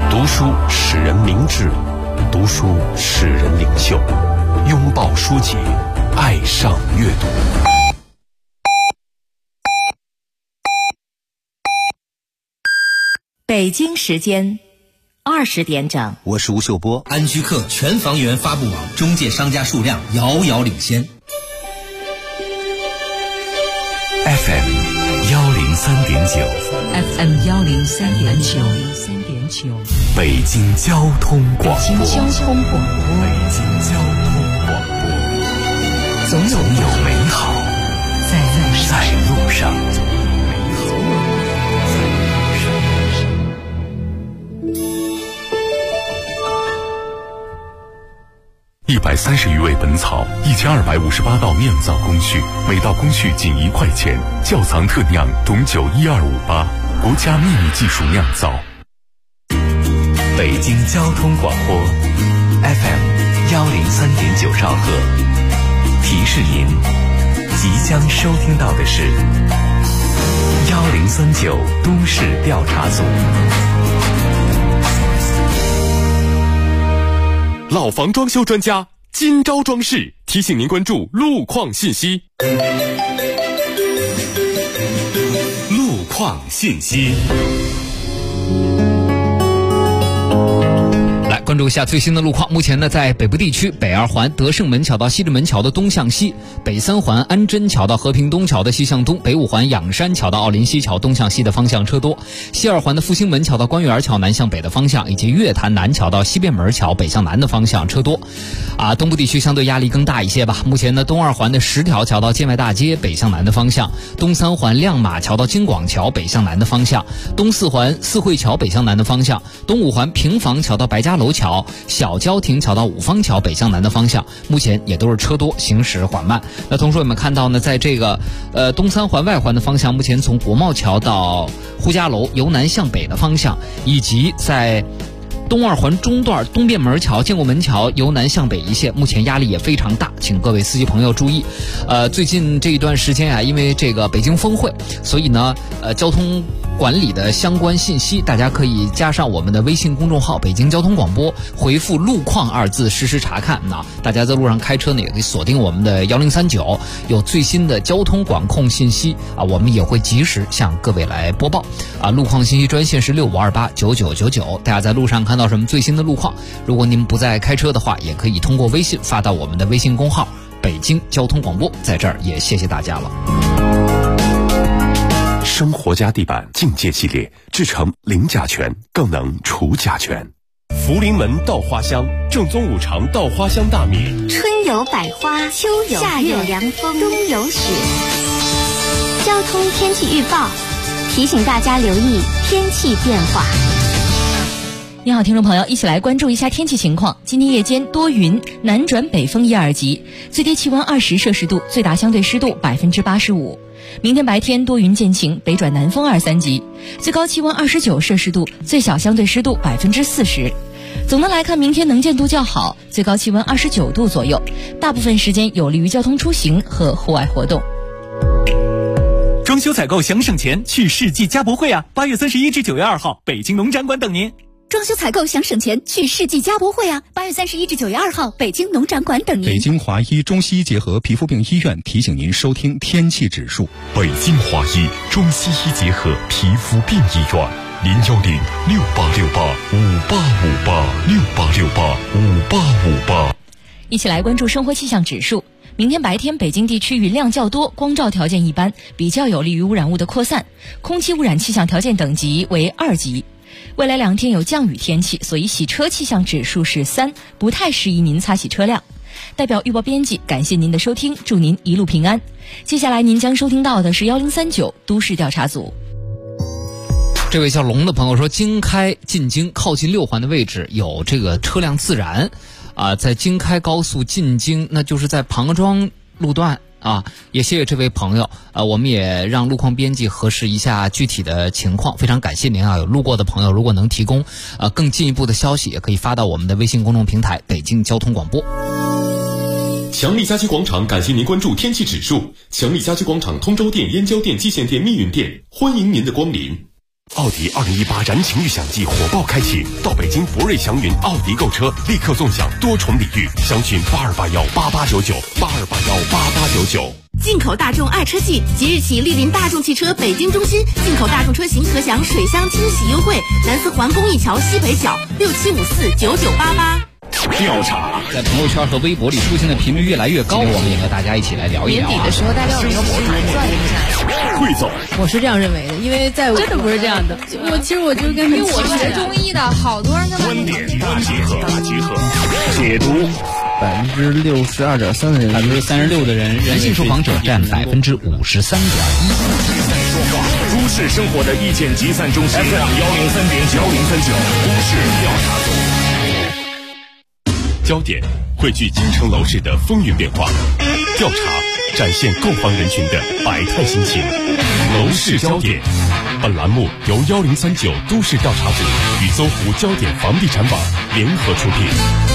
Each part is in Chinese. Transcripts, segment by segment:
读书使人明智，读书使人领袖。拥抱书籍，爱上阅读。 北京时间20点整， 我是吴秀波。 安居客全房源发布网中介商家数量遥遥领先。 FM 103.9 FM 103.9 北京交通广播。 北京交通广播，总有美好在路上。130余味本草，1258道酿造工序，每道工序仅1块钱。窖藏特酿董酒12588，国家秘密技术酿造。北京交通广播 FM 103.9兆赫，提示您即将收听到的是1039都市调查组。老房装修专家今朝装饰提醒您关注路况信息。路况信息， 来关注一下最新的路况。目前呢，在北部地区，北二环德胜门桥到西直门桥的东向西，北三环安贞桥到和平东桥的西向东，北五环仰山桥到奥林西桥东向西的方向车多，西二环的复兴门桥到官园桥南向北的方向，以及月坛南桥到西便门桥北向南的方向车多。东部地区相对压力更大一些吧。目前呢，东二环的10条桥到建外大街北向南的方向，东三环亮马桥到京广桥北向南的方向，东四环四惠桥北向南的方向，东五环平房桥到白家楼桥，小郊亭桥到五方桥北向南的方向，目前也都是车多，行驶缓慢。那同时我们看到呢，在这个东三环外环的方向，目前从国贸桥到呼家楼由南向北的方向，以及在东二环中段东便门桥、建国门桥由南向北一线，目前压力也非常大，请各位司机朋友注意。最近这一段时间啊，因为这个北京峰会，所以呢，交通管理的相关信息，大家可以加上我们的微信公众号北京交通广播，回复路况2字实时查看。那大家在路上开车呢，也可以锁定我们的1039，有最新的交通管控信息啊，我们也会及时向各位来播报啊。路况信息专线是65289999，大家在路上看到什么最新的路况，如果您不在开车的话，也可以通过微信发到我们的微信公号北京交通广播。在这儿也谢谢大家了。 生活家地板境界系列，制成零甲醛，更能除甲醛。福临门稻花香，正宗5常稻花香大米。 春有百花，秋有夏有凉风，冬有雪。交通天气预报提醒大家留意天气变化。 你好，听众朋友，一起来关注一下天气情况。今天夜间多云，南转北风1、2级，最低气温20摄氏度，最大相对湿度85%。明天白天多云见晴，北转南风2、3级，最高气温29摄氏度，最小相对湿度40%。总的来看，明天能见度较好，最高气温29度左右，大部分时间有利于交通出行和户外活动。 装修采购想省钱，去世纪家博会啊！8月31至9月2号，北京农展馆等您。 装修采购想省钱，去世纪家博会啊！8月31至9月2号，北京农展馆等您。 北京华医中西医结合皮肤病医院提醒您收听天气指数。 北京华医中西医结合皮肤病医院，0106868585858，68685858。 一起来关注生活气象指数。明天白天，北京地区云量较多，光照条件一般，比较有利于污染物的扩散，空气污染气象条件等级为2级。未来2天有降雨天气，所以洗车气象指数是3，不太适宜您擦洗车辆。代表预报编辑感谢您的收听，祝您一路平安。接下来您将收听到的是1039都市调查组。 这位叫龙的朋友说，京开进京靠近6环的位置有这个车辆自燃在京开高速进京，那就是在庞庄路段也谢谢这位朋友我们也让路况编辑核实一下具体的情况，非常感谢您有路过的朋友如果能提供更进一步的消息，也可以发到我们的微信公众平台北京交通广播。 强力家居广场感谢您关注天气指数。强力家居广场通州店、燕郊店、蓟县店、密云店，欢迎您的光临。 奥迪2018燃情预享季火爆开启，到北京博瑞祥云奥迪购车，立刻纵享多重礼遇，详询82818899，82818899。 进口大众爱车季即日起莅临大众汽车北京中心，进口大众车型可享水箱清洗优惠，南四环公益桥西北角67549988。 调查在朋友圈和微博里出现的频率越来越高，我们也和大家一起来聊一聊。 年底的时候，大家有一个博主转一下。 汇总， 我是这样认为的，因为在真的不是这样的。我就跟因为我学中医的，好多人跟观点大集合，解读。 62.3%的人 ，36%的人性受访者占53.1%。 说话，都市生活的意见集散中心 FM 103.9，都市调查组。焦点汇聚京城楼市的风云变化，调查展现购房人群的百态心情。楼市焦点，本栏目由1039都市调查组与搜狐焦点房地产网联合出品。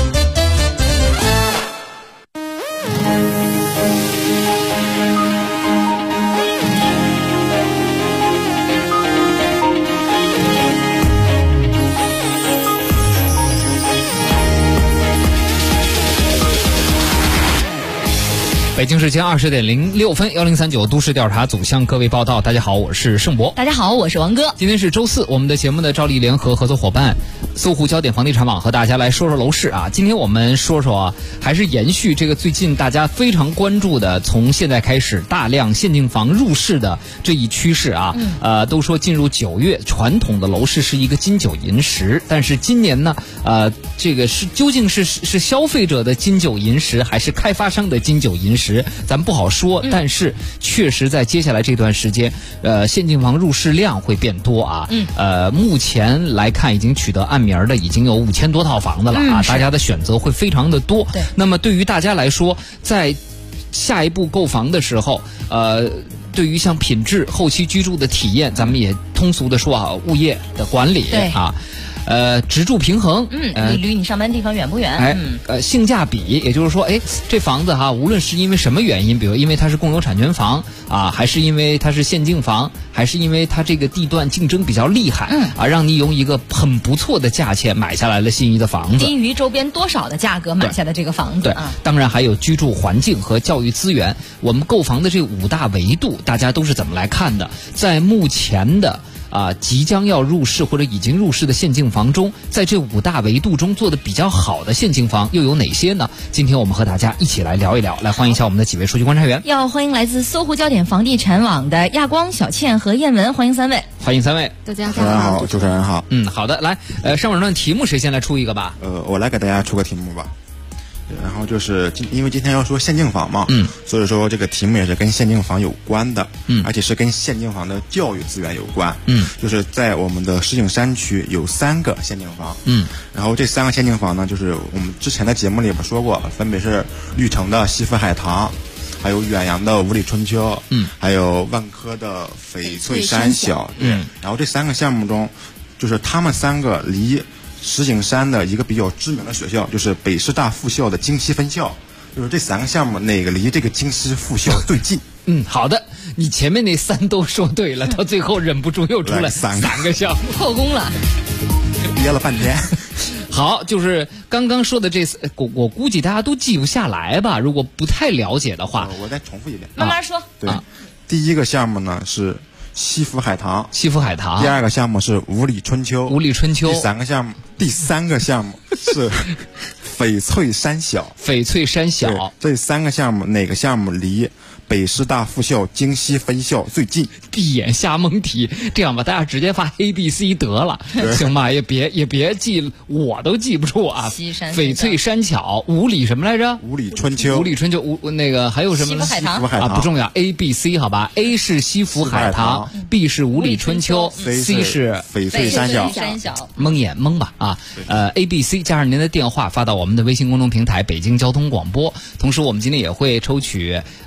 北京时间20:06，1039都市调查组向各位报道。大家好，我是盛博。 大家好，我是王哥。 今天是周四，我们的节目的照例联合合作伙伴搜狐焦点房地产网和大家来说说楼市啊。今天我们说说还是延续这个最近大家非常关注的，从现在开始大量限定房入市的这一趋势啊。都说进入9月，传统的楼市是一个金九银十，但是今年呢，这个是究竟是消费者的金九银十，还是开发商的金九银十？咱们不好说，但是确实在接下来这段时间，限定房入市量会变多啊。目前来看，已经取得暗名的已经有5000多套房子了啊，大家的选择会非常的多。 对， 那么对于大家来说，在下一步购房的时候，对于像品质、后期居住的体验，咱们也通俗的说啊，物业的管理啊。职住平衡， 离你上班地方远不远？ 性价比，也就是说，这房子哈，无论是因为什么原因，比如因为它是共有产权房啊，还是因为它是限定房，还是因为它这个地段竞争比较厉害，让你用一个很不错的价钱买下来了心仪的房子， 低于周边多少的价格买下的这个房子。 对，当然还有居住环境和教育资源。我们购房的这5大维度，大家都是怎么来看的？在目前的即将要入市或者已经入市的限定房中，在这5大维度中做的比较好的限定房又有哪些呢？今天我们和大家一起来聊一聊，来欢迎一下我们的几位数据观察员。 要欢迎来自搜狐焦点房地产网的亚光、小倩和燕文，欢迎3位。 欢迎3位。 大家好，主持人好。 好的，来，上半段题目谁先来出一个吧？ 我来给大家出个题目吧。然后就是因为今天要说限定房嘛，所以说这个题目也是跟限定房有关的，而且是跟限定房的教育资源有关，就是在我们的石景山区有3个限定房，然后这3个限定房呢，就是我们之前的节目里边说过，分别是绿城的西府海棠，还有远洋的五里春秋，还有万科的翡翠山小，然后这3个项目中，就是他们3个离石景山的一个比较知名的学校，就是北师大附校的京西分校，就是这3个项目哪个离这个京西附校最近？ 好的，你前面那3都说对了，到最后忍不住又出来3个项目， 破功了， 憋了半天。 好，就是刚刚说的这我估计大家都记不下来吧？如果不太了解的话， 我再重复一遍， 慢慢说。 对，第一个项目呢是西府海棠， 西府海棠。 第2个项目是五里春秋， 五里春秋。 第3个项目是翡翠山小， 翡翠山小。 这3个项目哪个项目离北师大附校京西分校最近？ 闭眼瞎蒙题，这样吧，大家直接发 A、B、C 得了，行吧？也别记，我都记不住啊。翡翠山巧，五里什么来着？ 五里春秋。 五里春秋，那个还有什么呢？ 西府海棠啊，不重要。A、B、C 好吧 ？A 是西府海棠 ，B 是五里春秋 ，C 是翡翠山小。 蒙眼蒙吧啊！A、B、C 加上您的电话发到我们的微信公众平台北京交通广播。同时，我们今天也会抽取一位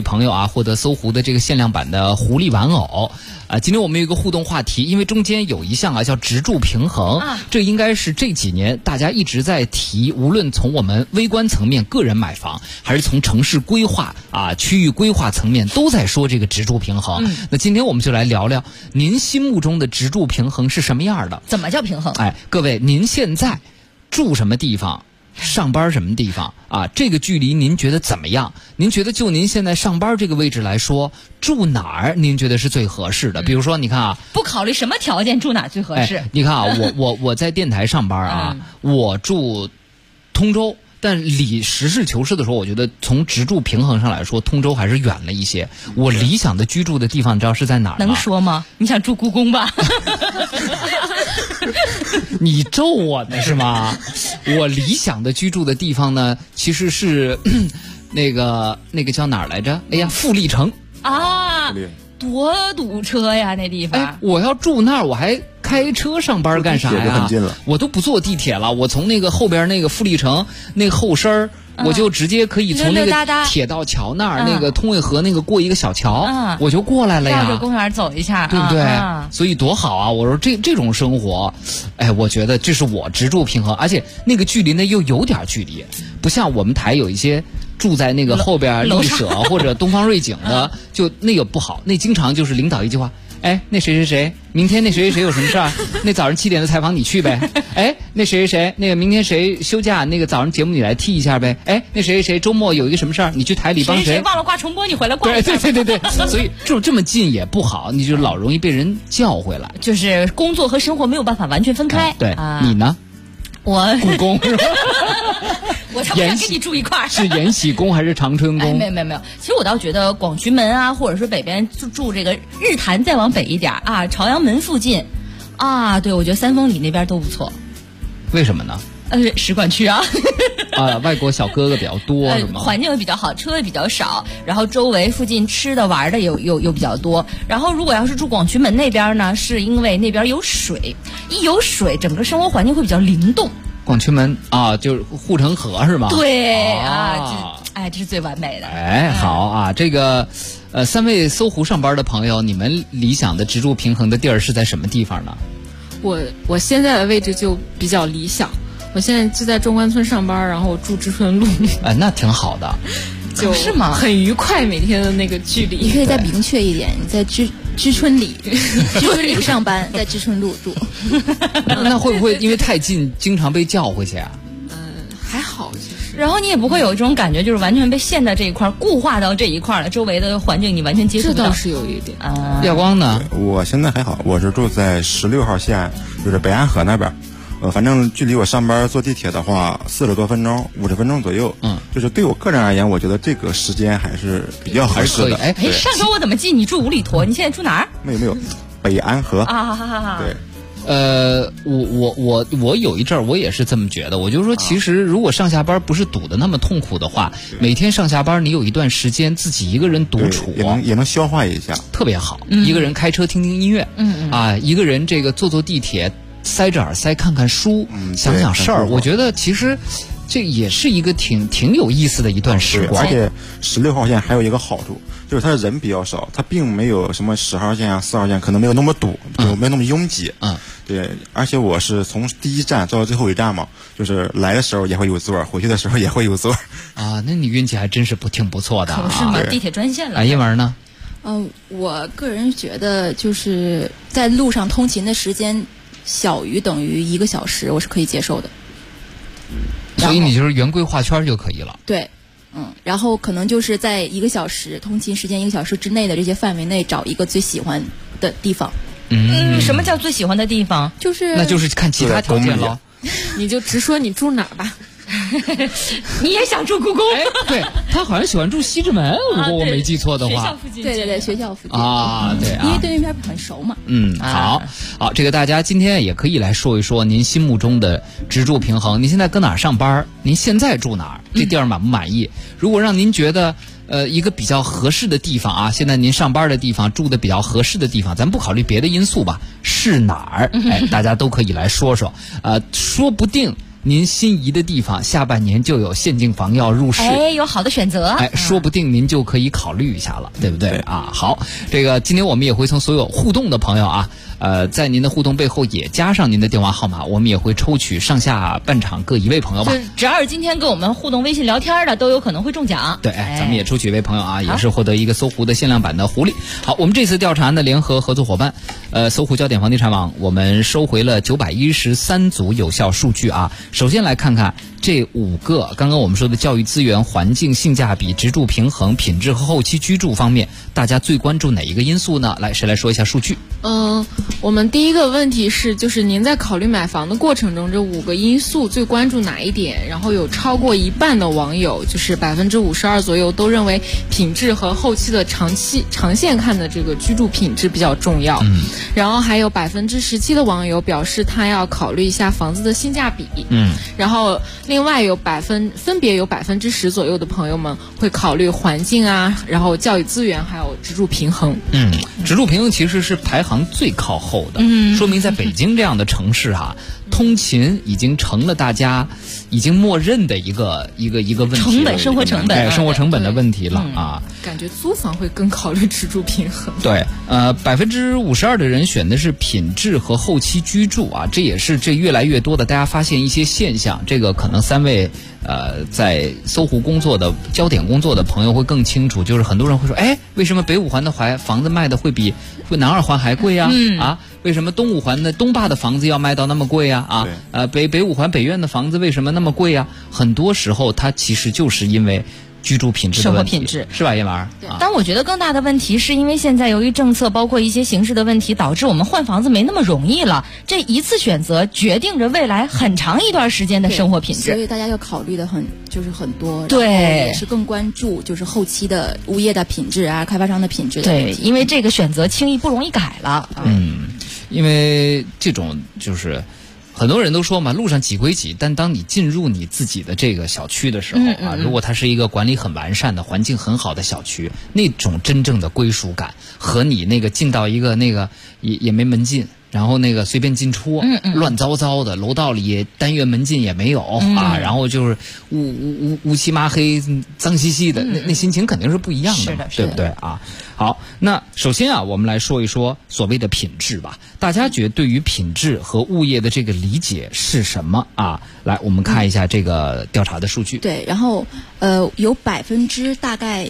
朋友啊获得搜狐的这个限量版的狐狸玩偶。今天我们有一个互动话题，因为中间有一项啊叫支柱平衡，这应该是这几年大家一直在提，无论从我们微观层面个人买房，还是从城市规划区域规划层面，都在说这个支柱平衡。那今天我们就来聊聊您心目中的支柱平衡是什么样的？ 怎么叫平衡？ 各位，您现在住什么地方？上班什么地方这个距离您觉得怎么样？您觉得就您现在上班这个位置来说，住哪儿您觉得是最合适的？比如说你看不考虑什么条件，住哪儿最合适？ 你看我在电台上班我住通州，但实事求是的说，我觉得从支柱平衡上来说，通州还是远了一些。我理想的居住的地方你知道是在哪儿吗？ 能说吗？你想住故宫吧？ 你咒我呢是吗？我理想的居住的地方呢，其实是那个叫哪儿来着？哎呀，富力城啊，多堵车呀那地方。 我要住那儿，我还开车上班干啥呀？ 很近了， 我都不坐地铁了，我从那个后边那个富力城那个后身儿。我就直接可以从那个铁道桥那儿，那个通渭河那个过一个小桥，我就过来了呀。 绕着公园走一下， 对不对？所以多好啊！我说这种生活，我觉得这是我支柱平衡，而且那个距离呢又有点距离，不像我们台有一些住在那个后边丽舍或者东方瑞景的，就那个不好，那经常就是领导一句话。那谁谁谁，明天那谁谁谁有什么事儿？那早上7点的采访你去呗。那谁谁谁，那个明天谁休假，那个早上节目你来替一下呗。那谁谁谁周末有一个什么事儿，你去台里帮谁？ 谁忘了挂重播，你回来挂一下。 对，所以这么近也不好，你就老容易被人叫回来。 就是工作和生活没有办法完全分开。 对，你呢？ 我故宫是吧？ 我才不想跟你住一块儿。 是延禧宫还是长春宫？ 没有。其实我倒觉得广渠门或者是北边住这个日坛，再往北一点朝阳门附近对，我觉得三丰里那边都不错。 为什么呢？ 使馆区外国小哥哥比较多是吗？ 环境也比较好，车也比较少，然后周围附近吃的玩的有比较多。然后如果要是住广渠门那边呢，是因为那边有水，一有水，整个生活环境会比较灵动。 广渠门就是护城河是吗？ 对这是最完美的。 好这个3位搜狐上班的朋友，你们理想的支柱平衡的地儿是在什么地方呢？ 我现在的位置就比较理想，我现在就在中关村上班，然后我住知春路。 那挺好的， 就是吗？很愉快，每天的那个距离。 你可以再明确一点，你在知春里上班，在知春路住。 那会不会因为太近，经常被叫回去啊？ 还好其实。 然后你也不会有一种感觉，就是完全被陷在这一块，固化到这一块了，周围的环境你完全接触不到。 这倒是有一点。 耀光呢？ 我现在还好，我是住在16号线，就是北安河那边。反正距离我上班坐地铁的话40多分钟，50分钟左右。就是对我个人而言，我觉得这个时间还是比较合适的。 上周我怎么记你住五里坨？你现在住哪儿？ 没有，北安河。对。 我有一阵儿我也是这么觉得，我就说其实如果上下班不是堵得那么痛苦的话，每天上下班你有一段时间自己一个人独处， 也能消化一下， 特别好。一个人开车听听音乐，一个人这个坐地铁塞着耳塞看看书，想想事儿，我觉得其实这也是一个挺有意思的一段时光。 而且16号线还有一个好处，就是它人比较少，它并没有什么10号线4号线可能没有那么堵，就没有那么拥挤。对，而且我是从第一站坐到最后一站嘛，就是来的时候也会有座，回去的时候也会有座。 那你运气还真是挺不错的。 可是嘛，地铁专线了。 叶文呢？ 我个人觉得就是在路上通勤的时间小于等于1个小时，我是可以接受的。 所以你就是原规划圈就可以了。 对，然后可能就是在1个小时通勤时间1个小时之内的这些范围内找一个最喜欢的地方。 什么叫最喜欢的地方？ 那就是看其他条件了。 你就直说你住哪儿吧。 你也想住故宫？ 对，他好像喜欢住西直门，如果我没记错的话。 学校附近。 对，学校附近对因为对那边很熟嘛。 好，这个大家今天也可以来说一说您心目中的支柱平衡。您现在搁哪儿上班？您现在住哪儿？这地儿满不满意？如果让您觉得一个比较合适的地方现在您上班的地方，住的比较合适的地方，咱不考虑别的因素吧，是哪儿？大家都可以来说说。说不定您心仪的地方下半年就有现净房要入市， 有好的选择， 说不定您就可以考虑一下了，对不对啊？好，这个今天我们也会从所有互动的朋友啊，在您的互动背后也加上您的电话号码，我们也会抽取上下半场各一位朋友吧。 只要是今天跟我们互动微信聊天的，都有可能会中奖。 对，咱们也抽取一位朋友啊，也是获得一个搜狐的限量版的狐狸。好，我们这次调查呢，联合合作伙伴，搜狐焦点房地产网，我们收回了913组有效数据啊。首先来看看这5个刚刚我们说的教育资源、环境、性价比、职住平衡、品质和后期居住方面，大家最关注哪一个因素呢？来，谁来说一下数据？ 我们第一个问题是，就是您在考虑买房的过程中，这5个因素最关注哪一点？然后有超过一半的网友，就是52%左右，都认为品质和后期的长线看的这个居住品质比较重要。然后还有17%的网友表示他要考虑一下房子的性价比。然后另外分别有10%左右的朋友们会考虑环境啊，然后教育资源，还有职住平衡。 职住平衡其实是排行最靠后的，说明在北京这样的城市啊，通勤已经成了大家已经默认的一个问题了， 生活成本的问题了啊。 感觉租房会更考虑职住平衡。 对，52%的人选的是品质和后期居住啊，这也是越来越多的大家发现一些现象。这个可能3位在搜狐工作的焦点工作的朋友会更清楚，就是很多人会说，为什么北5环的房子卖的会比南2环还贵啊？为什么东5环的东坝的房子要卖到那么贵啊？北5环北苑的房子为什么那么贵啊？很多时候它其实就是因为居住品质的问题， 生活品质是吧，叶丸？ 但我觉得更大的问题是因为现在由于政策包括一些形式的问题，导致我们换房子没那么容易了。这一次选择决定着未来很长一段时间的生活品质， 所以大家要考虑的很多， 对， 然后也是更关注就是后期的物业的品质啊，开发商的品质的问题。 对，因为这个选择轻易不容易改了。 因为这种就是很多人都说嘛，路上挤归挤，但当你进入你自己的这个小区的时候啊，如果它是一个管理很完善的、环境很好的小区，那种真正的归属感和你那个进到一个那个也没门禁，然后那个随便进出，乱糟糟的，楼道里单元门禁也没有啊，然后就是乌漆麻黑、脏兮兮的，那心情肯定是不一样的嘛，对不对啊？好，那首先啊，我们来说一说所谓的品质吧。大家觉得对于品质和物业的这个理解是什么啊？来，我们看一下这个调查的数据。 对，然后有大概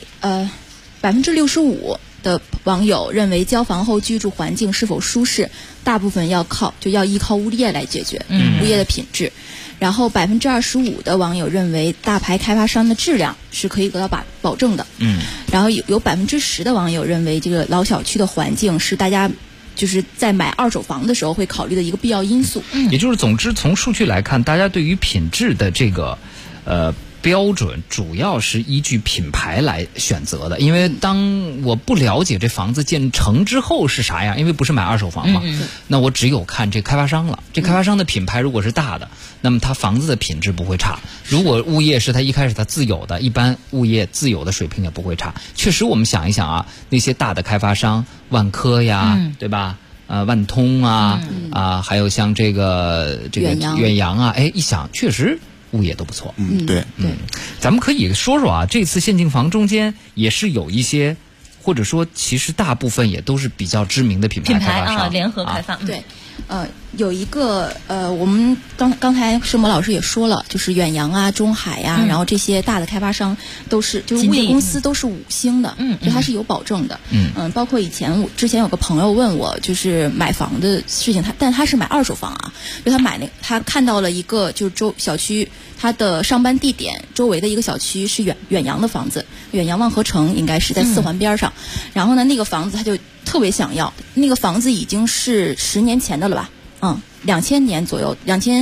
65%的网友认为交房后居住环境是否舒适，大部分要依靠物业来解决，物业的品质。然后25%的网友认为大牌开发商的质量是可以得到保证的。然后有10%的网友认为这个老小区的环境是大家就是在买二手房的时候会考虑的一个必要因素。 也就是总之从数据来看，大家对于品质的这个标准主要是依据品牌来选择的，因为当我不了解这房子建成之后是啥样，因为不是买二手房嘛，那我只有看这开发商了。这开发商的品牌如果是大的，那么它房子的品质不会差。如果物业是它一开始它自有的，一般物业自有的水平也不会差。确实我们想一想啊，那些大的开发商，万科呀，对吧？万通啊，还有像这个远洋啊，一想确实物业都不错。 对， 咱们可以说说啊，这次现净房中间也是有一些，或者说其实大部分也都是比较知名的品牌开发商， 联合开发。 对，有一个我们刚才申博老师也说了，就是远洋啊、中海呀，然后这些大的开发商就是物业公司都是5星的，就它是有保证的。包括之前有个朋友问我，就是买房的事情，但他是买二手房啊，就他看到了一个就是小区，他的上班地点周围的一个小区是远洋的房子，远洋万和城应该是在4环边上，然后呢那个房子他就特别想要，那个房子已经是10年前的了吧，2000年左右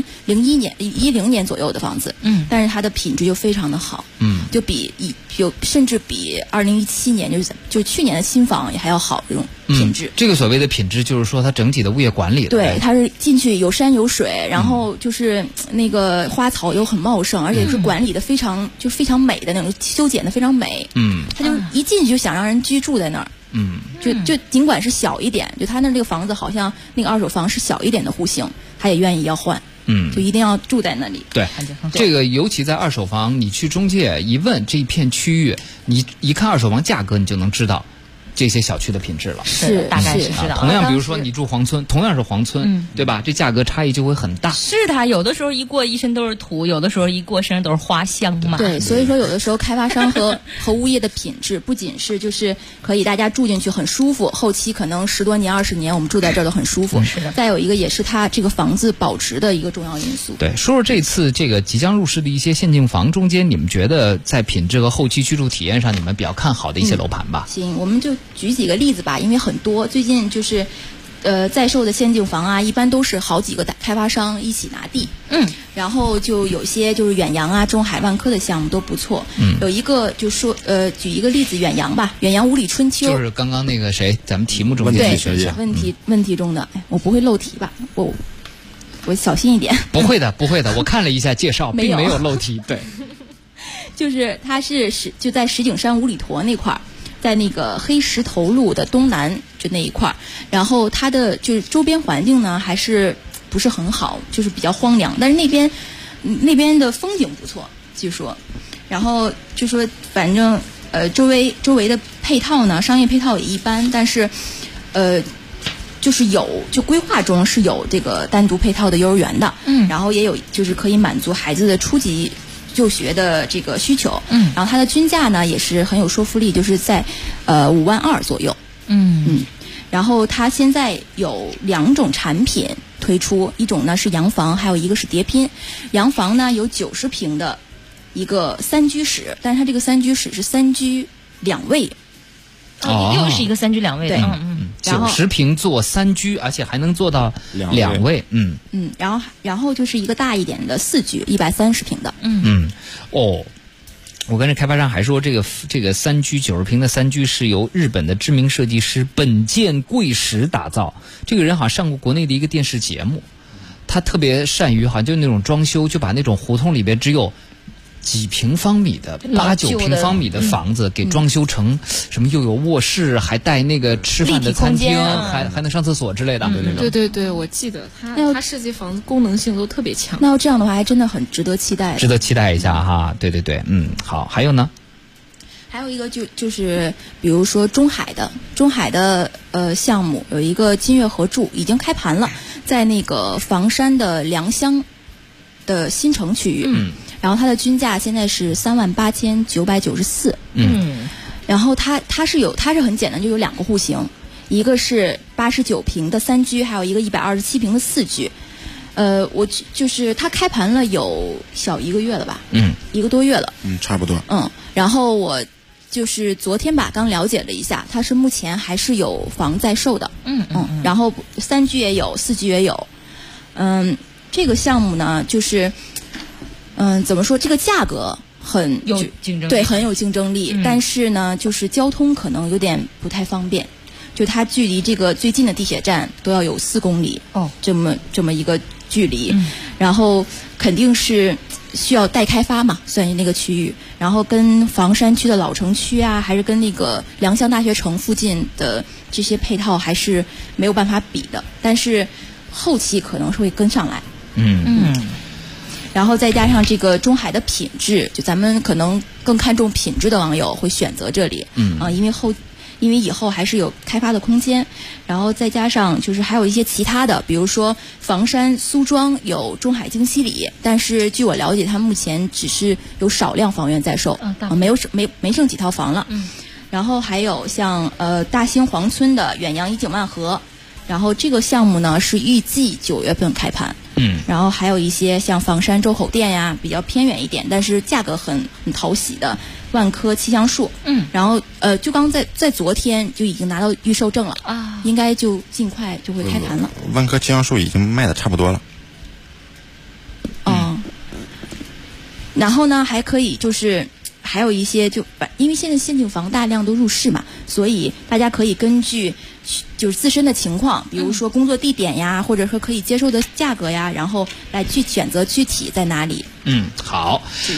，2010年左右的房子，但是它的品质就非常的好，就甚至比2017年就去年的新房也还要好这种品质。 这个所谓的品质就是说它整体的物业管理的， 对，它是进去有山有水，然后就是那个花草又很茂盛，而且是管理的非常美的那种，修剪的非常美，它就一进去就想让人居住在那儿。就尽管是小一点，就他那个房子好像那个二手房是小一点的户型，他也愿意要换。 就一定要住在那里。 对，这个尤其在二手房，你去中介一问这一片区域，你一看二手房价格，你就能知道这些小区的品质了， 是大概是知道。 同样，比如说你住黄村，同样是黄村，对吧？这价格差异就会很大。 是的，有的时候一过一身都是土，有的时候一过身都是花香嘛。 对，所以说有的时候开发商和物业的品质，不仅是就是可以大家住进去很舒服，后期可能10多年、20年我们住在这儿都很舒服。 是的。 再有一个也是它这个房子保值的一个重要因素。 对，说说这次这个即将入市的一些现净房中间，你们觉得在品质和后期居住体验上，你们比较看好的一些楼盘吧？ 行，我们就举几个例子吧，因为很多最近就是在售的现净房啊，一般都是好几个开发商一起拿地，然后就有些就是远洋啊、中海、万科的项目都不错，有一个就说举一个例子，远洋吧，远洋五里春秋， 就是刚刚那个谁，咱们题目中间对问题中的，我不会漏题吧？我小心一点。 不会的，我看了一下介绍，并没有漏题，对， 就是它就在石景山五里坨那块儿。在那个黑石头路的东南就那一块儿，然后它的就是周边环境呢还是不是很好，就是比较荒凉，但是那边的风景不错，据说，然后就说反正周围的配套呢，商业配套也一般，但是就是就规划中是有这个单独配套的幼儿园的，然后也有就是可以满足孩子的初级就学的这个需求，然后它的均价呢也是很有说服力，就是在5.2万左右，然后它现在有2种产品推出，一种呢是洋房，还有一个是叠拼。洋房呢有90平的一个3居室，但是它这个3居室是3居2卫。 又是一个3居2卫的 ，90平做3居，而且还能做到2卫， 然后就是一个大一点的4居，130平的， 我跟这开发商还说，这个3居90平的3居是由日本的知名设计师本见贵实打造。这个人好像上过国内的一个电视节目，他特别善于好像就那种装修，就把那种胡同里边只有几平方米的8、9平方米的房子给装修成什么又有卧室，还带那个吃饭的餐厅，还能上厕所之类的。 对，我记得他设计房子功能性都特别强。 那要这样的话，还真的很值得期待。 值得期待一下哈，对，好，还有呢？ 还有一个就是比如说中海的项目有一个金悦合住已经开盘了，在那个房山的良乡的新城区域，然后它的均价现在是38994，然后它是很简单，就有2个户型，一个是89平的3居，还有一个127平的4居。我就是它开盘了有小1个月了吧，1个多月了， 差不多， 然后我就是昨天吧刚了解了一下，它是目前还是有房在售的，然后3居也有，4居也有，这个项目呢就是怎么说，这个价格很有竞争力， 对，很有竞争力，但是呢就是交通可能有点不太方便，就它距离这个最近的地铁站都要有4公里这么一个距离，然后肯定是需要待开发嘛，算是那个区域，然后跟房山区的老城区啊，还是跟那个良乡大学城附近的这些配套还是没有办法比的，但是后期可能是会跟上来，然后再加上这个中海的品质，就咱们可能更看重品质的网友会选择这里，因为以后还是有开发的空间，然后再加上就是还有一些其他的，比如说房山苏庄有中海京西里，但是据我了解，它目前只是有少量房源在售，没剩几套房了。然后还有像大兴黄村的远洋怡景万和，然后这个项目呢是预计9月份开盘。然后还有一些像房山周口店呀，比较偏远一点，但是价格很讨喜的万科七橡树，然后就刚在昨天就已经拿到预售证了啊，应该就尽快就会开盘了。 万科七橡树已经卖的差不多了。 然后呢，还可以就是还有一些因为现在现净房大量都入市嘛，所以大家可以根据就是自身的情况，比如说工作地点呀，或者说可以接受的价格呀，然后来去选择具体在哪里。 好。 置业。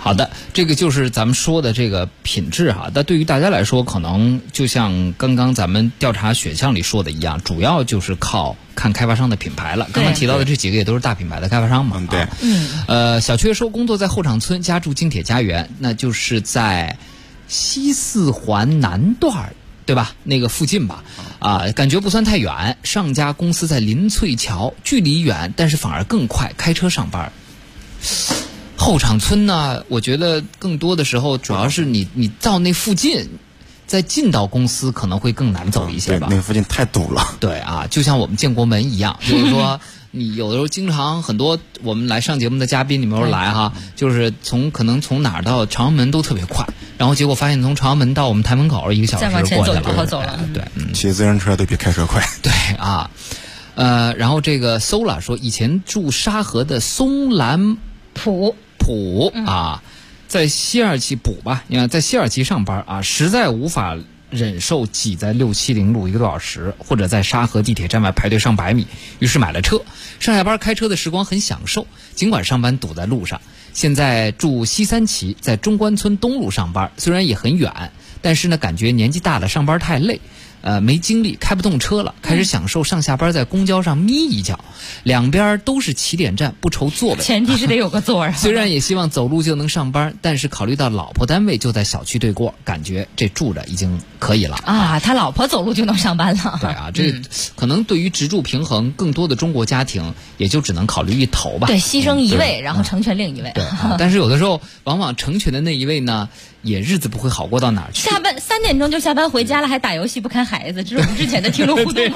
好的，这个就是咱们说的这个品质哈。但对于大家来说，可能就像刚刚咱们调查选项里说的一样，主要就是靠看开发商的品牌了。刚刚提到的这几个也都是大品牌的开发商嘛。 对。 小雀说工作在后场村，家住金铁家园，那就是在西四环南段对吧？那个附近吧，感觉不算太远。上家公司在林翠桥，距离远，但是反而更快，开车上班。后场村呢，我觉得更多的时候主要是你到那附近，再进到公司可能会更难走一些吧。 那个附近太堵了。 对啊，就像我们建国门一样，就是说你有的时候经常很多我们来上节目的嘉宾，你们有来哈，就是可能从哪儿到朝阳门都特别快。然后结果发现从朝阳门到我们台门口1个小时过去了， 再往前走不好走了。 对， 骑自行车都比开车快。 对啊，然后这个搜了说，以前住沙河的松兰浦啊，在西二旗补吧，你看在西二旗上班啊，实在无法忍受挤在670路1个多小时，或者在沙河地铁站外排队上100米，于是买了车。上下班开车的时光很享受，尽管上班堵在路上。现在住西三旗，在中关村东路上班，虽然也很远，但是呢，感觉年纪大了，上班太累，没精力，开不动车了，开始享受上下班在公交上眯一觉，两边都是起点站，不愁座位， 前提是得有个座啊。 虽然也希望走路就能上班，但是考虑到老婆单位就在小区对过，感觉这住着已经可以了啊。他老婆走路就能上班了。 对啊，这可能对于职住平衡，更多的中国家庭也就只能考虑一头吧。 对，牺牲一位，然后成全另一位。 对，但是有的时候，往往成全的那一位呢，也日子不会好过到哪儿去。 下班3点钟就下班回家了，还打游戏不看孩子，这是我们之前的听众互动。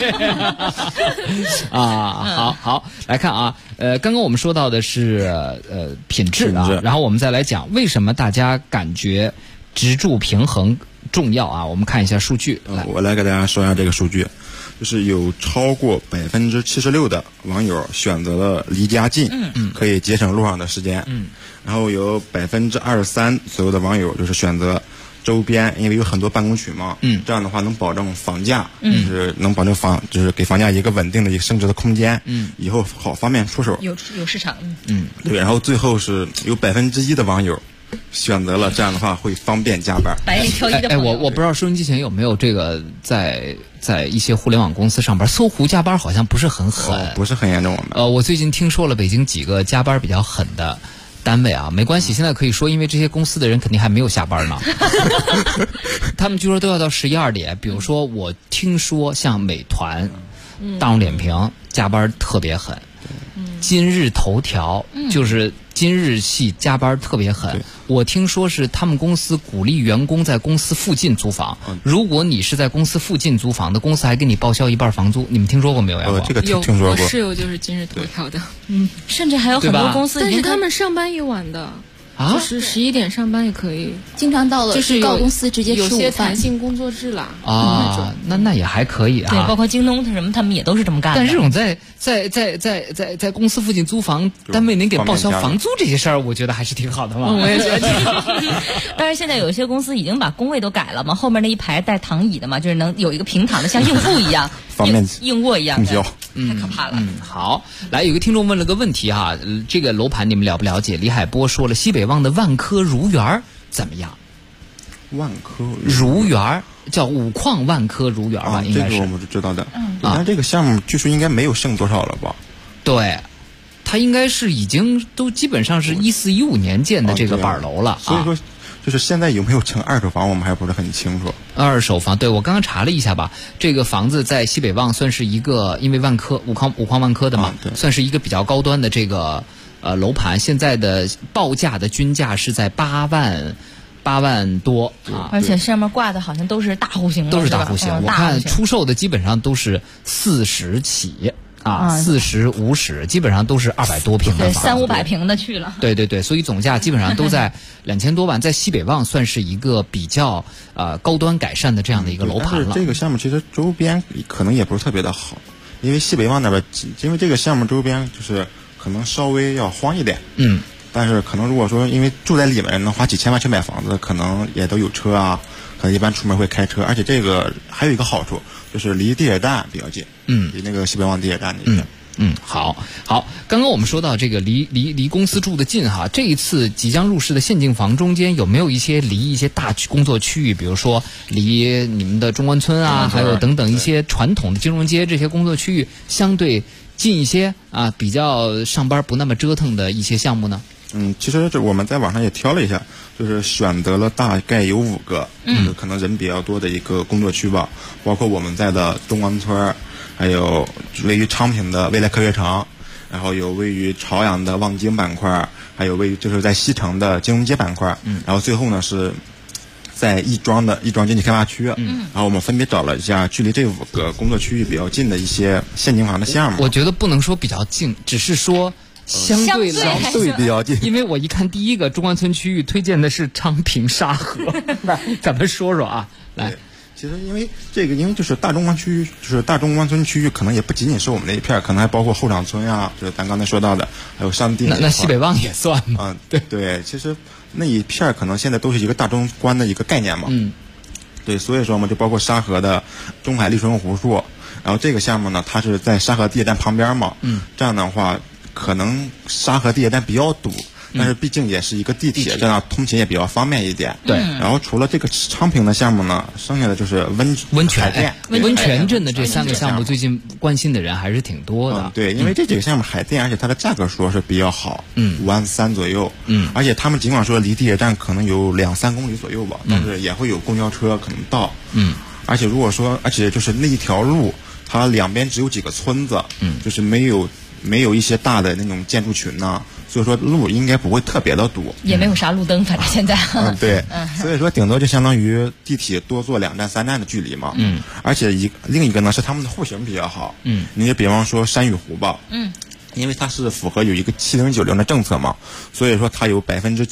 好，来看啊，刚刚我们说到的是品质啊，然后我们再来讲为什么大家感觉职住平衡重要啊？我们看一下数据。 我来给大家说一下这个数据，就是有超过76%的网友选择了离家近，可以节省路上的时间。然后有23%左右的网友就是选择周边，因为有很多办公区嘛，这样的话能保证房价，就是能保证就是给房价一个稳定的一个升值的空间，以后好方便出手， 有市场， 对。然后最后是有1%的网友选择了这样的话会方便加班。 白领挑一的朋友， 我不知道收音机前有没有这个在一些互联网公司上班，搜狐加班好像不是很狠， 不是很严重。 我最近听说了北京几个加班比较狠的单位啊，没关系，现在可以说，因为这些公司的人肯定还没有下班呢。他们据说都要到11、2点。比如说，我听说像美团、大众点评加班特别狠，今日头条就是今日系加班特别狠。我听说是他们公司鼓励员工在公司附近租房，如果你是在公司附近租房的，公司还给你报销1半房租。你们听说过没有呀？ 这个听说过。 我室友就是今日头条的， 甚至还有很多公司， 但是他们上班也晚的。就是11点上班也可以， 经常到了就是到公司直接吃午饭， 有些弹性工作制啦啊，那也还可以啊。 对，包括京东什么，他们也都是这么干的。 但这种在公司附近租房，单位能给报销房租这些事儿，我觉得还是挺好的嘛。 我也觉得。 但是现在有一些公司已经把工位都改了嘛，后面那一排带躺椅的嘛，就是能有一个平躺的，像硬布一样，硬卧一样的，太可怕了。 好，来，有个听众问了个问题哈，这个楼盘你们了不了解？李海波说了，西北旺的万科如园怎么样？ 万科如园叫5矿万科如园吧，应该是。 这个我们是知道的。但这个项目据说应该没有剩多少了吧？ 对，它应该是已经都基本上是14、15年建的这个板楼了。 所以说，就是现在有没有成二手房，我们还不是很清楚。 二手房，对，我刚刚查了一下吧，这个房子在西北旺算是一个，因为万科五矿万科的嘛，算是一个比较高端的这个楼盘。现在的报价的均价是在8万多啊， 而且上面挂的好像都是大户型的， 都是大户型。我看出售的基本上都是40起。40、50基本上都是200多平的房子 ，300、500平的去了。 对，所以总价基本上都在2000多万，在西北旺算是一个比较高端改善的这样的一个楼盘了。 但是这个项目其实周边可能也不是特别的好，因为西北旺那边，因为这个项目周边就是可能稍微要荒一点。但是可能如果说因为住在里面能花几千万去买房子，可能也都有车啊，可能一般出门会开车，而且这个还有一个好处就是离地铁站比较近，离那个西北旺地铁站那边。 好，刚刚我们说到这个离公司住的近哈，这一次即将入市的县境房中间有没有一些离一些大工作区域，比如说离你们的中关村啊，还有等等一些传统的金融街这些工作区域相对近一些啊，比较上班不那么折腾的一些项目呢？ 其实我们在网上也挑了一下，就是选择了大概有5个，就是可能人比较多的一个工作区吧，包括我们在的中关村，还有位于昌平的未来科学城，然后有位于朝阳的望京板块，还有位于就是在西城的金融街板块，然后最后呢是在亦庄的亦庄经济开发区，然后我们分别找了一下距离这5个工作区域比较近的一些县境房的项目。 我觉得不能说比较近，只是说相对比较近， 因为我一看第一个中关村区域推荐的是昌平沙河，来咱们说说啊，来。 其实因为就是大中关区，就是大中关村区域，可能也不仅仅是我们那一片，可能还包括后场村啊，就是咱刚才说到的，还有上地那西北旺也算吗？ 对，其实那一片可能现在都是一个大中关的一个概念嘛。对，所以说嘛，就包括沙河的中海丽春湖树，然后这个项目呢，它是在沙河地铁站旁边嘛。这样的话，可能沙河地铁站比较堵。但是毕竟也是一个地铁，这样通勤也比较方便一点。 对。 然后除了这个昌平的项目呢，剩下的就是温泉温泉镇的这3个项目，最近关心的人还是挺多的。 对，因为这几个项目海淀，而且它的价格说是比较好，5万3左右。而且他们尽管说离地铁站可能有2-3公里左右吧，但是也会有公交车可能到。而且就是那一条路，它两边只有几个村子，就是没有一些大的那种建筑群呐。所以说路应该不会特别的堵， 也没有啥路灯，反正现在。 对，所以说顶多就相当于地铁多坐2站3站的距离嘛。而且另一个呢是他们的户型比较好。你就比方说山芋湖吧。因为它是符合有一个7090的政策嘛，所以说它有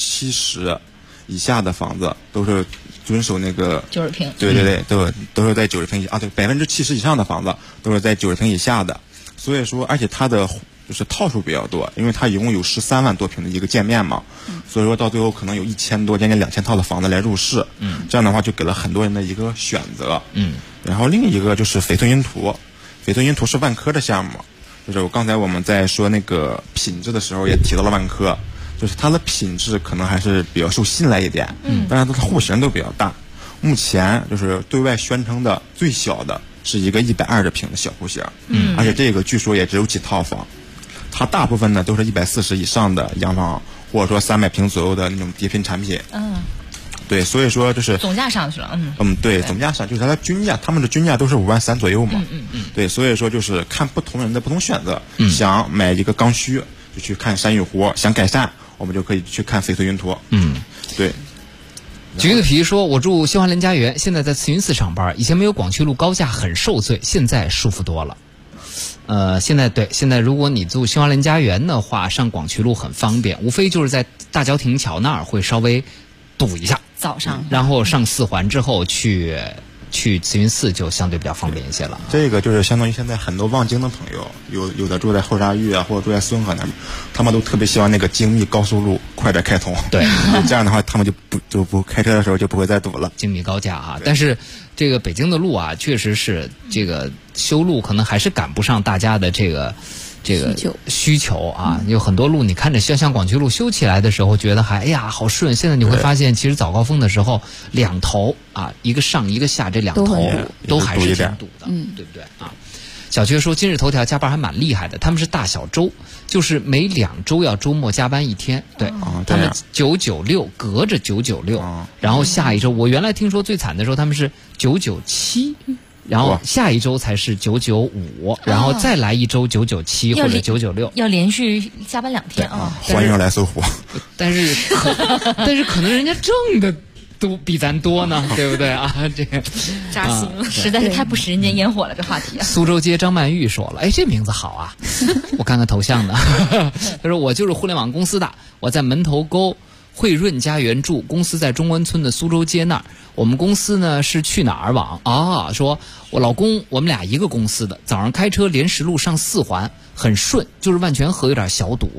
70%以下的房子都是遵守那个 90平。 对，都是在90平以下啊，对，70%以上的房子都是在90平以下的。所以说，而且它的就是套数比较多，因为它一共有13万多平的一个建面嘛，所以说到最后可能有1000多将近2000套的房子来入市，这样的话就给了很多人的一个选择。然后另一个就是翡翠云图，翡翠云图是万科的项目，就是刚才我们在说那个品质的时候也提到了万科，就是它的品质可能还是比较受信赖一点，但是它的户型都比较大。目前就是对外宣称的最小的是一个120平的小户型，而且这个据说也只有几套房。它大部分呢都是140以上的洋房，或者说300平左右的那种叠拼产品。对，所以说就是总价上去了。 对，总价上就是它的均价，他们的均价都是5万3左右嘛。对，所以说就是看不同人的不同选择。想买一个刚需就去看山芋湖，想改善我们就可以去看翡翠云图。对。 举个例说，我住新华联家园，现在在慈云寺上班，以前没有广渠路高架很受罪，现在舒服多了。现在如果你住新华联家园的话，上广渠路很方便，无非就是在大郊亭桥那儿会稍微堵一下， 早上， 然后上4环之后去慈云寺就相对比较方便一些了。 这个就是相当于现在很多望京的朋友，有的住在后沙峪啊，或者住在孙河那边，他们都特别希望那个京密高速路快点开通。 对， 这样的话他们就不开车的时候就不会再堵了。 京密高架啊，但是这个北京的路啊，确实是这个修路可能还是赶不上大家的这个需求啊。有很多路你看着像广渠路修起来的时候觉得还好顺，现在你会发现其实早高峰的时候两头啊，一个上一个下，这两头都还是挺堵的，对不对啊？小薛说今日头条加班还蛮厉害的，他们是大小周，就是每2周要周末加班1天。对，他们996隔着996，然后下一周我原来听说最惨的时候他们是997，然后下一周才是995，然后再来一周997或者996， 要连续加班2天啊！ 欢迎来搜狐。 但是可能人家挣的都比咱多呢，对不对啊？这个扎心了，实在是太不食人间烟火了，这话题啊。 苏州街张曼玉说了，这名字好啊，我看看头像呢。他说我就是互联网公司的，我在门头沟汇润家园住，公司在中关村的苏州街那儿。我们公司呢是去哪儿网啊？说我老公我们俩一个公司的，早上开车连石路上4环很顺，就是万泉河有点小堵。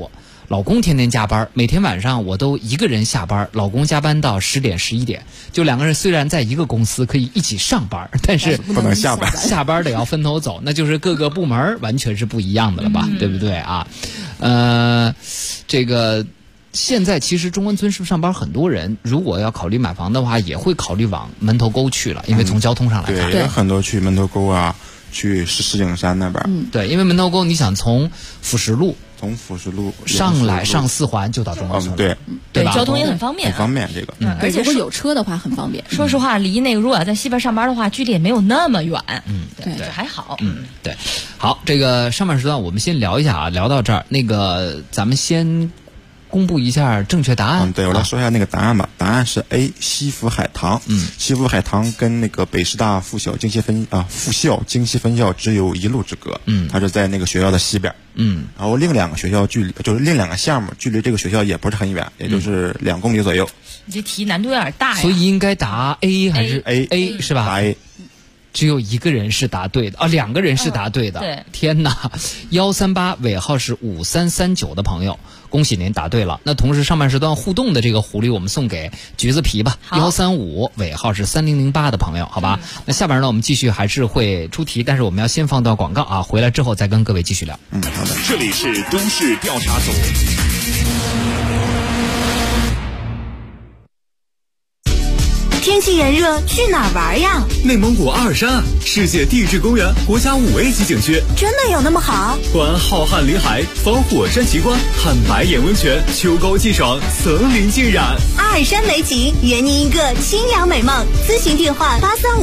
老公天天加班，每天晚上我都一个人下班，老公加班到10点11点，就两个人虽然在一个公司可以一起上班，但是不能下班， 下班得要分头走，那就是各个部门完全是不一样的了吧，对不对啊？这个现在其实中关村是不是上班很多人如果要考虑买房的话，也会考虑往门头沟去了，因为从交通上来看， 对，很多去门头沟啊，去石景山那边， 对，因为门头沟你想从抚石路上来上4环就到中关村， 对吧？交通也很方便， 很方便这个。 而且如果有车的话很方便。 说实话，离那个如果要在西边上班的话，距离也没有那么远。 对， 这还好。 对。好，这个上半时段我们先聊一下啊，聊到这儿，那个咱们先公布一下正确答案。 对，我来说一下那个答案吧。答案是 A 西府海棠。西府海棠跟那个北师大附小京西分校只有1路之隔。它是在那个学校的西边。然后另2个学校就是另2个项目距离这个学校也不是很远，也就是2公里左右。 你这题难度有点大呀。 所以应该答 A 还是 A 是吧？ 答 A。 只有1个人是答对的啊，2个人是答对的。 对， 天哪！138尾号是5339的朋友，恭喜您答对了。那同时上半时段互动的这个狐狸，我们送给橘子皮吧。135尾号是3008的朋友，好吧？那下半时段我们继续还是会出题，但是我们要先放段广告啊，回来之后再跟各位继续聊。 好的。 这里是都市调查组。 天气炎热，去哪儿玩呀？ 内蒙古阿尔山，世界地质公园国家5A级景区， 真的有那么好？ 观浩瀚林海，访火山奇观，看白眼温泉，秋高气爽，层林尽染。 阿尔山美景，圆您一个清凉美梦。咨询电话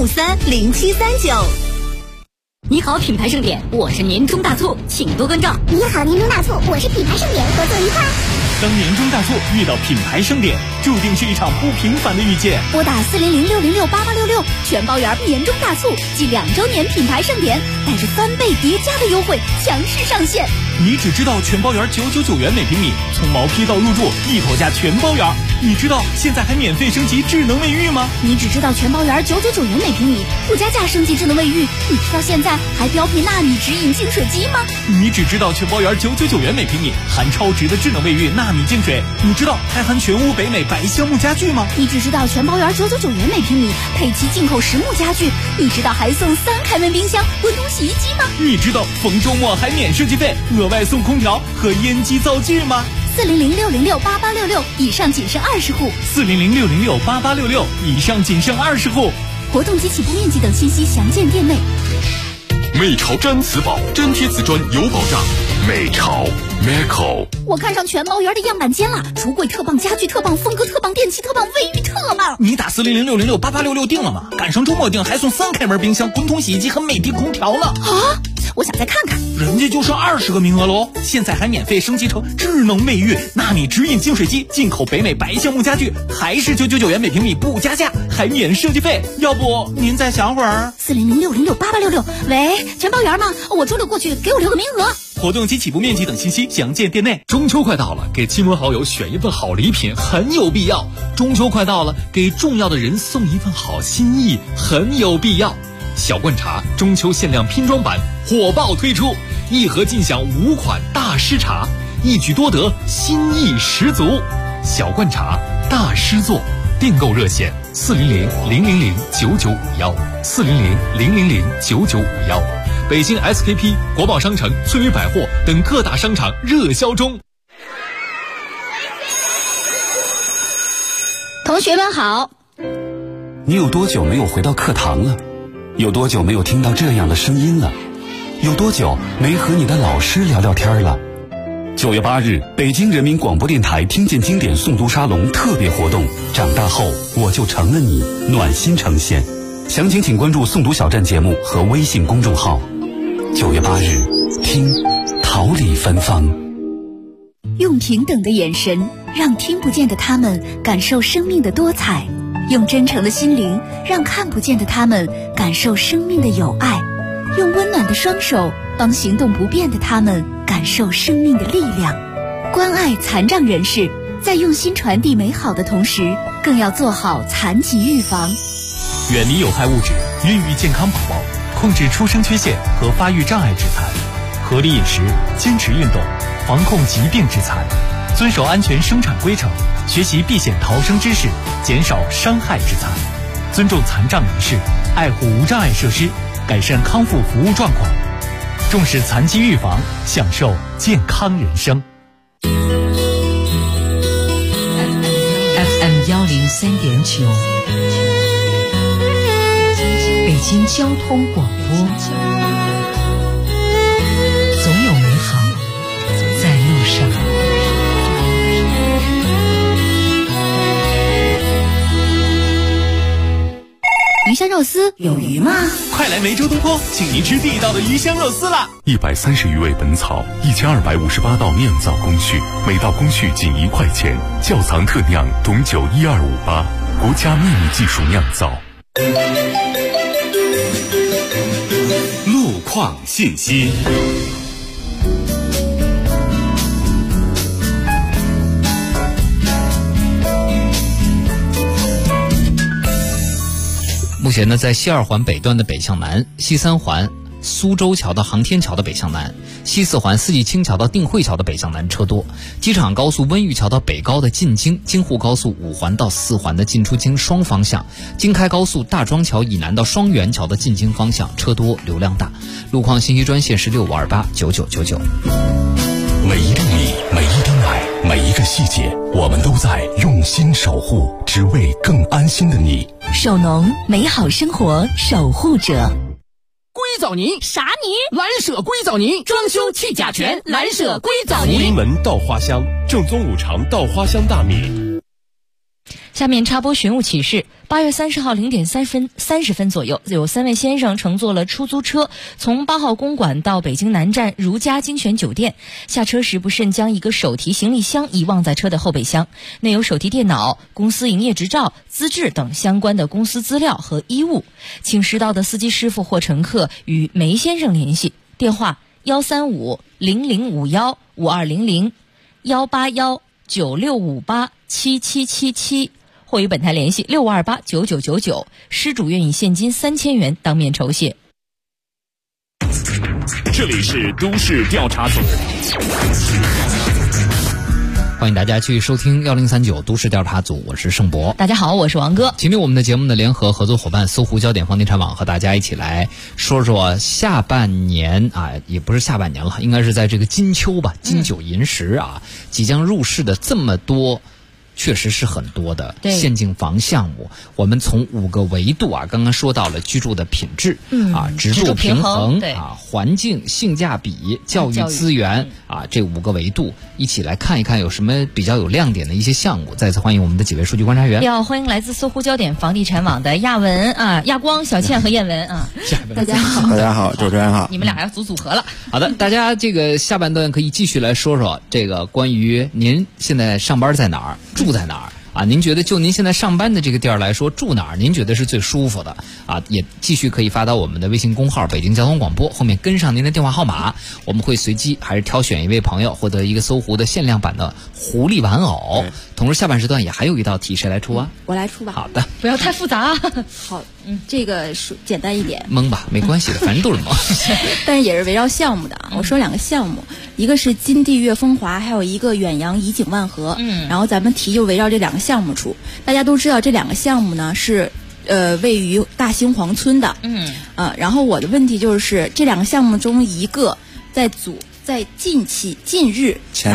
83530739。 你好，品牌盛典，我是年终大促，请多关照。 你好，年终大促，我是品牌盛典，合作愉快。 当年终大促遇到品牌盛典，注定是一场不平凡的遇见。 拨打400-606-8866，全包圆年终大促暨2周年品牌盛典，带着翻倍叠加的优惠强势上线。 你只知道全包圆999元每平米，从毛坯到入住一头家全包圆。你知道现在还免费升级智能卫浴吗？ 你只知道全包圆999元每平米，附加价升级智能卫浴。你知道现在还标配纳米直饮净水机吗？ 你只知道全包圆999元每平米，含超值的智能卫浴纳米净水。你知道还含全屋北美白橡木家具吗？ 你只知道全包圆999元每平米，配齐进口实木家具。你知道还送3开门冰箱、滚筒洗衣机吗？ 你知道逢周末还免设计费，额外送空调和烟机灶具吗 ？400-606-8866，以上仅剩20户。 400-606-8866，以上仅剩20户。 活动及起步面积等信息详见店内。 美潮毡瓷宝，粘贴瓷砖有保障。美潮 Meco。 我看上全包圆的样板间了，橱柜特棒，家具特棒，风格特棒，电器特棒，卫浴特棒。 你打400-606-8866定了吗？赶上周末定还送3开门冰箱、滚筒洗衣机和美的空调呢。 啊！我想再看看。 人家就剩20个名额喽，现在还免费升级成智能卫浴、纳米直饮净水机，进口北美白橡木家具，还是999元每平米不加价，还免设计费。要不您再想会儿 ？400-606-8866，喂，全包圆吗？我周6过去，给我留个名额。 活动及起步面积等信息详见店内。 中秋快到了，给亲朋好友选一份好礼品很有必要。中秋快到了，给重要的人送一份好心意很有必要。小罐茶中秋限量拼装版火爆推出，1盒尽享5款大师茶，一举多得，心意十足。小罐茶大师作，订购热线400-000-9951，400-000-9951。北京 SKP、国贸商城、翠微百货等各大商场热销中。 同学们好。 你有多久没有回到课堂了？有多久没有听到这样的声音了？有多久没和你的老师聊聊天了？9月8日，北京人民广播电台听见经典诵读沙龙特别活动，长大后我就成了你，暖心呈现。详情请关注诵读小站节目和微信公众号。9月8日，听桃李芬芳。 用平等的眼神，让听不见的他们感受生命的多彩；用真诚的心灵，让看不见的他们感受生命的有爱；用温暖的双手，帮行动不便的他们感受生命的力量。关爱残障人士，在用心传递美好的同时，更要做好残疾预防。 远离有害物质，孕育健康宝宝，控制出生缺陷和发育障碍致残，合理饮食，坚持运动，防控疾病致残。 遵守安全生产规程，学习避险逃生知识，减少伤害之残，尊重残障人士，爱护无障碍设施，改善康复服务状况，重视残疾预防，享受健康人生。 FM 103.9，北京交通广播，总有美好在路上。 鱼香肉丝有鱼吗？ 快来梅州东坡，请您吃地道的鱼香肉丝啦 ！130余味本草，1258道酿造工序，每道工序仅1块钱，窖藏特酿董酒12588，国家秘密技术酿造。 路况信息。 目前呢，在西2环北段的北向南，西3环苏州桥到航天桥的北向南，西4环四季青桥到定慧桥的北向南车多。机场高速温榆桥到北高的进京，京沪高速5环到4环的进出京双方向，京开高速大庄桥以南到双元桥的进京方向车多，流量大。路况信息专线是65289999。 每一粒米，每一滴奶，每一个细节，我们都在用心守护，只为更安心的你。 首农，美好生活守护者。 硅藻泥啥泥？ 蓝舍硅藻泥，装修去甲醛，蓝舍硅藻泥。 福临门稻花香，正宗五常稻花香大米。 下面插播寻物启事：8月30号0点30分左右，有3位先生乘坐了出租车，从8号公馆到北京南站如家精选酒店。下车时不慎将一个手提行李箱遗忘在车的后备箱，内有手提电脑、公司营业执照、资质等相关的公司资料和衣物。请识到的司机师傅或乘客与梅先生联系，电话135-0051-5200-181-9658-7777，或与本台联系65289999，失主愿以现金3000元当面酬谢。 这里是都市调查组， 欢迎大家继续收听1039都市调查组，我是盛博。 大家好，我是王哥。 今天我们的节目的联合合作伙伴搜狐焦点房地产网和大家一起来说说下半年啊，也不是下半年了，应该是在这个金秋吧，金九银十啊，即将入市的这么多。确实是很多的限定房项目，我们从5个维度啊，刚刚说到了居住的品质，植住平衡啊，环境、性价比、教育资源啊，这5个维度一起来看一看有什么比较有亮点的一些项目。再次欢迎我们的几位数据观察员， 要欢迎来自搜狐焦点房地产网的亚文啊、亚光、小倩和燕文啊， 大家好，大家好，主持人好， 你们俩要组合了。 好的，大家这个下半段可以继续来说说这个关于您现在上班在哪儿。住在哪儿啊？您觉得就您现在上班的这个地儿来说，住哪儿您觉得是最舒服的啊？也继续可以发到我们的微信公号北京交通广播，后面跟上您的电话号码，我们会随机还是挑选一位朋友获得一个搜狐的限量版的狐狸玩偶。同时下半时段也还有一道题，谁来出啊？ 我来出吧。 好的， 不要太复杂。 好，这个简单一点。 蒙吧，没关系的，反正都是蒙。 但是也是围绕项目的啊。我说2个项目，一个是金地悦风华，还有一个远洋怡景万和。然后咱们题就围绕这2个项目出。大家都知道这2个项目呢是位于大兴皇村的。然后我的问题就是这2个项目中一个在近日前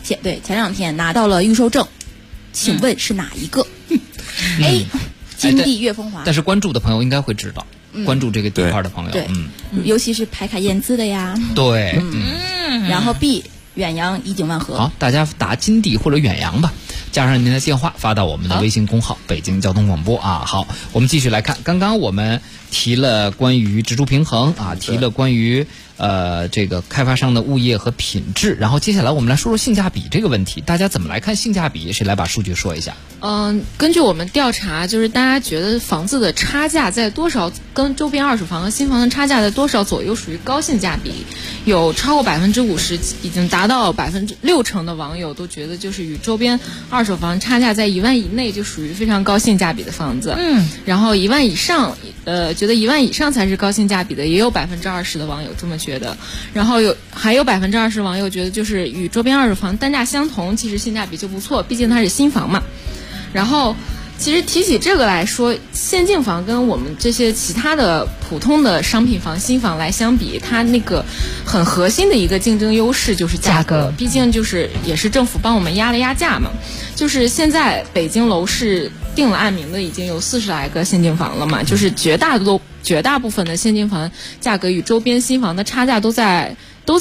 2天拿到了预售证，请问是哪一个？A 金地悦风华。 但是关注的朋友应该会知道，关注这个地块的朋友， 对，尤其是排卡验资的呀。 对， 然后 B 远洋怡景万和。 好，大家答金地或者远洋吧，加上您的电话发到我们的微信公号北京交通广播啊。好，我们继续来看，刚刚我们提了关于植住平衡啊，提了关于这个开发商的物业和品质，然后接下来我们来说说性价比这个问题，大家怎么来看性价比？谁来把数据说一下？ 根据我们调查，就是大家觉得房子的差价在多少，跟周边二手房和新房的差价在多少左右属于高性价比？有超过50%，已经达到60%的网友都觉得，就是与周边二手房差价在1万以内就属于非常高性价比的房子。然后1万以上觉得1万以上才是高性价比的，也有20%的网友这么觉得。然后还有20%网友觉得就是与周边二手房单价相同，其实性价比就不错，毕竟它是新房嘛。然后其实提起这个来说，限境房跟我们这些其他的普通的商品房、新房来相比，它那个很核心的一个竞争优势就是价格。毕竟就是也是政府帮我们压了压价嘛。就是现在北京楼市定了案名的已经有40来个限境房了嘛，就是绝大部分的限境房价格与周边新房的差价都在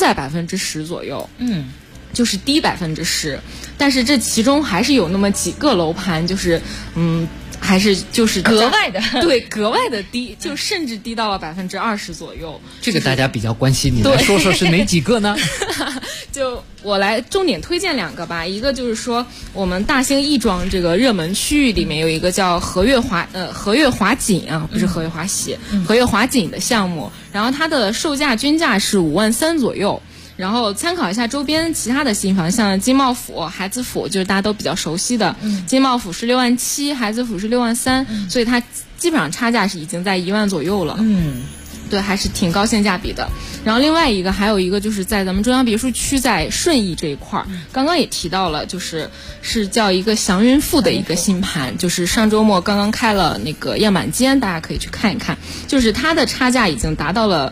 10%左右。就是低10%，但是这其中还是有那么几个楼盘，就是还是就是格外的对格外的低，就甚至低到了20%左右。 这个大家比较关心，你来说说是哪几个呢？ 就我来重点推荐2个吧，一个就是说我们大兴亦庄这个热门区域里面有一个叫和悦华锦啊，不是和悦华喜，和悦华锦的项目，然后它的售价均价是5万3左右。然后参考一下周边其他的新房，像金茂府、海子府，就是大家都比较熟悉的。金茂府是6万7，海子府是6万3，所以它基本上差价是已经在1万左右了。对，还是挺高性价比的。然后另外还有一个就是在咱们中央别墅区，在顺义这一块儿，刚刚也提到了，是叫一个祥云富的一个新盘，就是上周末刚刚开了那个样板间，大家可以去看一看。就是它的差价已经达到了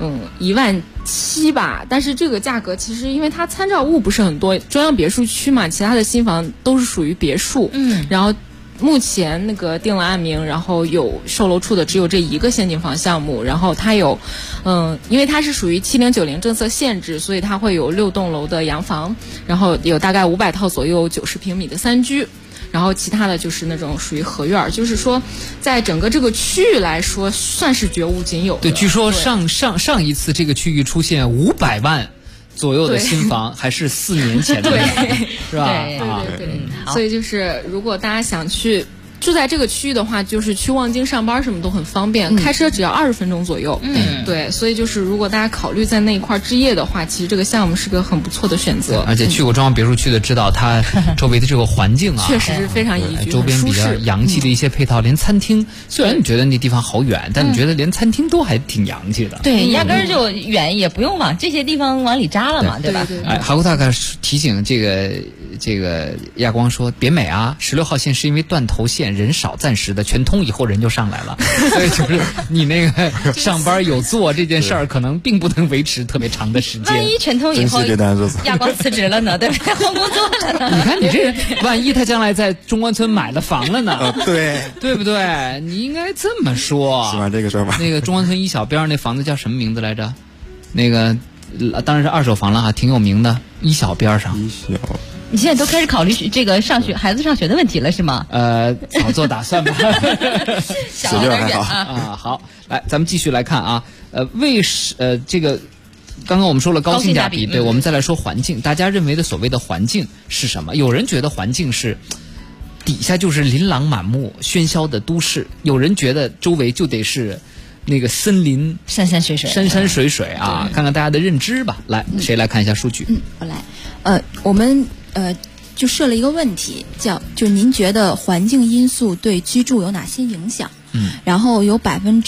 1万7吧，但是这个价格其实因为它参照物不是很多，中央别墅区嘛，其他的新房都是属于别墅，然后目前那个定了案名，然后有售楼处的只有这一个限境房项目，然后它有因为它是属于7090政策限制，所以它会有6栋楼的洋房，然后有大概500套左右90平米的3居。然后其他的就是那种属于合院，就是说在整个这个区域来说算是绝无仅有的。 对，据说上一次这个区域出现500万左右的新房，还是4年前的，是吧？ 对。所以就是如果大家想去住在这个区域的话，就是去望京上班什么都很方便，开车只要20分钟左右。对，所以就是如果大家考虑在那一块置业的话，其实这个项目是个很不错的选择。 而且去过中央别墅区的知道，它周围的这个环境啊， 确实是非常宜居， 周边比较洋气的一些配套，连餐厅虽然你觉得那地方好远，但你觉得连餐厅都还挺洋气的。 对，压根儿就远，也不用往这些地方往里扎了嘛，对吧？ 还有大概提醒这个亚光说，别美啊，16号线是因为断头线人少，暂时的，全通以后人就上来了，所以就是你那个上班有座这件事儿，可能并不能维持特别长的时间。 万一全通以后，亚光辞职了呢，对不对？换工作了呢？ 你看你这，万一他将来在中关村买了房了呢？对不对？你应该这么说。 喜欢这个说法。 那个中关村一小边那房子叫什么名字来着？那个当然是二手房了哈，挺有名的，一小边上。 你现在都开始考虑这个孩子上学的问题了是吗？ 早做打算吧。 小有点远啊。好，来咱们继续来看啊。这个刚刚我们说了高性价比，对，我们再来说环境。大家认为的所谓的环境是什么？有人觉得环境是底下就是琳琅满目、喧嚣的都市，有人觉得周围就得是那个森林、 山山水水啊。看看大家的认知吧。来，谁来看一下数据？ 我来。我们就设了一个问题，就是您觉得环境因素对居住有哪些影响？然后有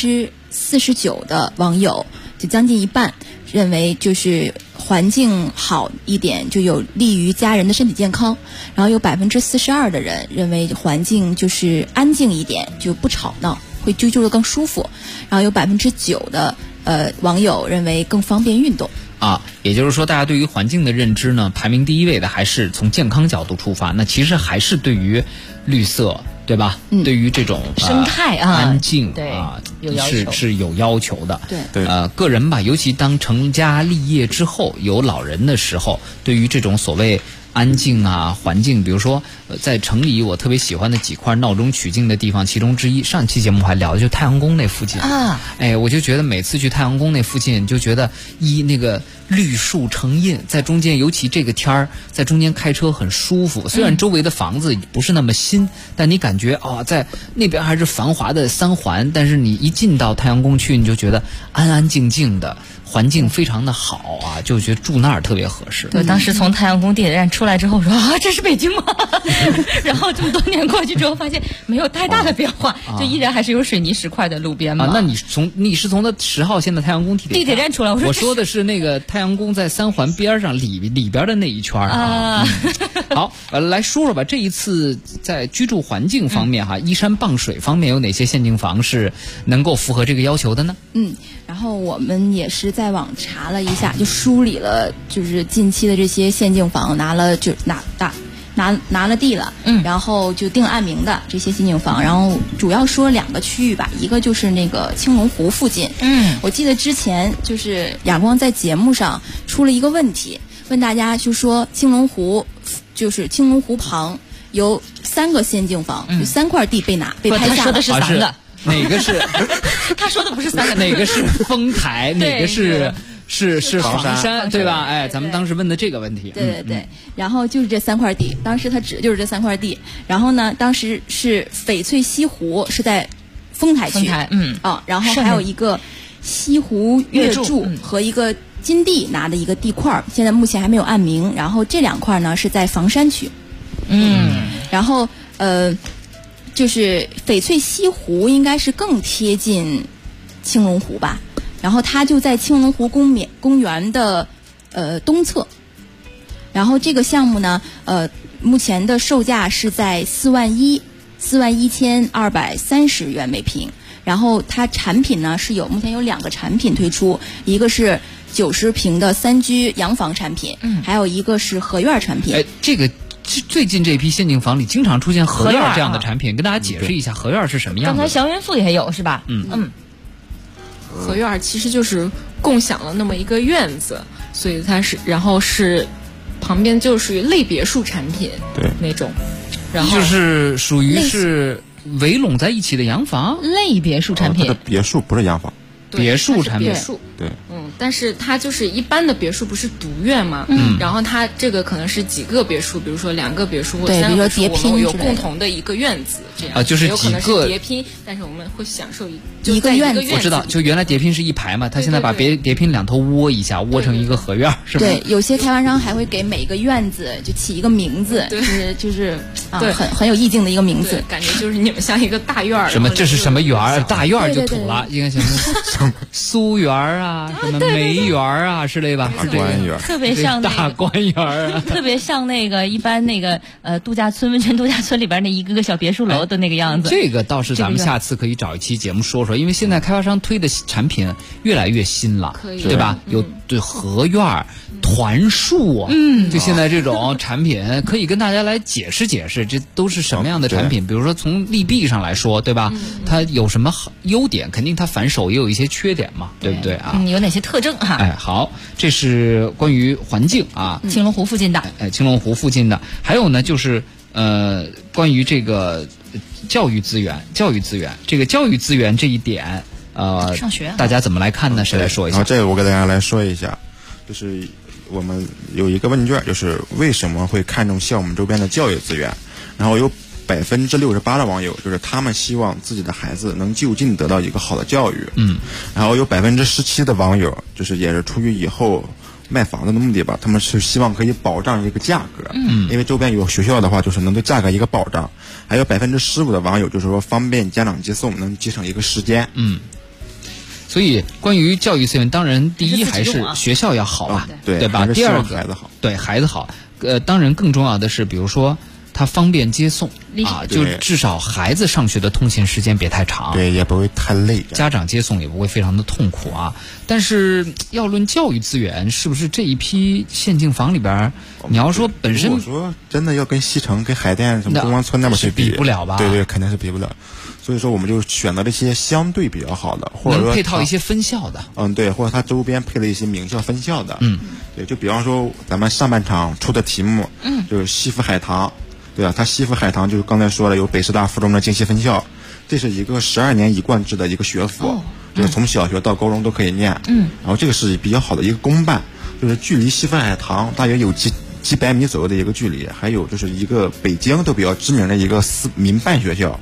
49%的网友，就将近一半，认为就是环境好一点就有利于家人的身体健康，然后有42%的人认为环境就是安静一点就不吵闹，会居住的更舒服，然后有9%的网友认为更方便运动。 也就是说，大家对于环境的认知呢，排名第一位的还是从健康角度出发。那其实还是对于绿色，对吧？对于这种生态安静是有要求的。 对， 个人吧，尤其当成家立业之后，有老人的时候，对于这种所谓安静啊环境，比如说在城里我特别喜欢的几块闹中取静的地方，其中之一，上期节目还聊的就是太阳宫那附近我就觉得每次去太阳宫那附近，就觉得那个绿树成荫，在中间，尤其这个天儿，在中间开车很舒服。虽然周围的房子不是那么新，但你感觉在那边还是繁华的3环，但是你一进到太阳宫去，你就觉得安安静静的， 环境非常的好啊，就觉得住那儿特别合适。 对，当时从太阳宫地铁站出来之后说啊，这是北京吗？然后这么多年过去之后，发现没有太大的变化，就依然还是有水泥石块的路边嘛。 那你是从那10号线的太阳宫地铁站出来？ 我说的是那个太阳宫在3环边上里边的那一圈啊。好，来说说吧，这一次在居住环境方面依山傍水方面有哪些限境房是能够符合这个要求的呢？ 然后我们也是在网查了一下，就梳理了就是近期的这些限境房拿了地了，然后就定案名的这些限境房，然后主要说2个区域吧，一个就是那个青龙湖附近，我记得之前就是亚光在节目上出了一个问题，问大家就说青龙湖旁有3个限境房，有3块地被拍下了。 他说的是3个。 哪个是？ 他说的不是3个， 哪个是丰台，哪个是房山，对吧？哎，咱们当时问的这个问题。 对，然后就是这3块地，当时他指的就是这3块地。然后呢，当时是翡翠西湖是在丰台区，然后还有一个西湖月柱和一个金地拿的一个地块，现在目前还没有案名。然后这2块呢是在房山区，然后就是翡翠西湖应该是更贴近青龙湖吧，然后它就在青龙湖公园的东侧，然后这个项目呢目前的售价是在41230元每平，然后它产品呢目前有2个产品推出，一个是90平的3居洋房产品，还有一个是合院产品。 这个最近这批限境房里经常出现合院这样的产品，跟大家解释一下合院是什么样的。 刚才祥云赋也有是吧？ 合院其实就是共享了那么一个院子，所以它是，然后是旁边就属于类别墅产品那种，然后就是属于是围拢在一起的洋房， 类别墅产品。 它的别墅不是洋房， 别墅产品。 对， 但是它就是一般的别墅不是独院嘛，然后它这个可能是几个别墅，比如说2个别墅或3个别墅，我们有共同的一个院子，这样就是有可能是叠拼，但是我们会享受一个院子。 我知道，就原来叠拼是一排嘛，他现在把叠拼2头窝一下，窝成一个合院，是吧？ 对，有些开发商还会给每个院子就起一个名字，就是很有意境的一个名字， 感觉就是你们像一个大院。 什么？这是什么园？大院就土了，应该什么苏园啊，什么梅园啊之类吧？ 大观园， 特别像大观园啊， 特别像那个一般那个度假村温泉度假村里边那一个个小别墅楼的那个样子。 这个倒是咱们下次可以找一期节目说说，因为现在开发商推的产品越来越新了，对吧？有合院、团树啊，就现在这种产品可以跟大家来解释解释，这都是什么样的产品？比如说从利弊上来说，对吧？它有什么优点？肯定它反手也有一些缺点嘛，对不对啊？ 有哪些特征哈？ 好，这是关于环境啊， 青龙湖附近的。 青龙湖附近的，还有呢，就是关于这个教育资源，这个教育资源这一点， 上学大家怎么来看呢？谁来说一下？ 然后这个我给大家来说一下，就是我们有一个问卷，就是为什么会看重项目周边的教育资源，然后有68%的网友就是他们希望自己的孩子能就近得到一个好的教育，然后有17%的网友就是也是出于以后卖房子的目的吧，他们是希望可以保障一个价格，因为周边有学校的话，就是能对价格一个保障。还有15%的网友就是说方便家长接送，能节省一个时间。 所以关于教育资源，当然第一还是学校要好吧，对吧？第二个孩子好， 对孩子好。当然更重要的是，比如说它方便接送啊，就至少孩子上学的通勤时间别太长， 对，也不会太累， 家长接送也不会非常的痛苦啊。但是要论教育资源，是不是这一批限境房里边，你要说本身， 我说真的要跟西城、跟海淀、什么公安村那边去比不了吧？ 对，肯定是比不了。所以说我们就选择了一些相对比较好的，或者说能配套一些分校的， 对，或者它周边配了一些名校分校的，对，就比方说咱们上半场出的题目，就是西府海棠，对吧？它西府海棠就是刚才说了有北师大附中的京西分校，这是一个12年一贯制的一个学府，就是从小学到高中都可以念，然后这个是比较好的一个公办，就是距离西府海棠大约有几百米左右的一个距离，还有就是一个北京都比较知名的一个民办学校。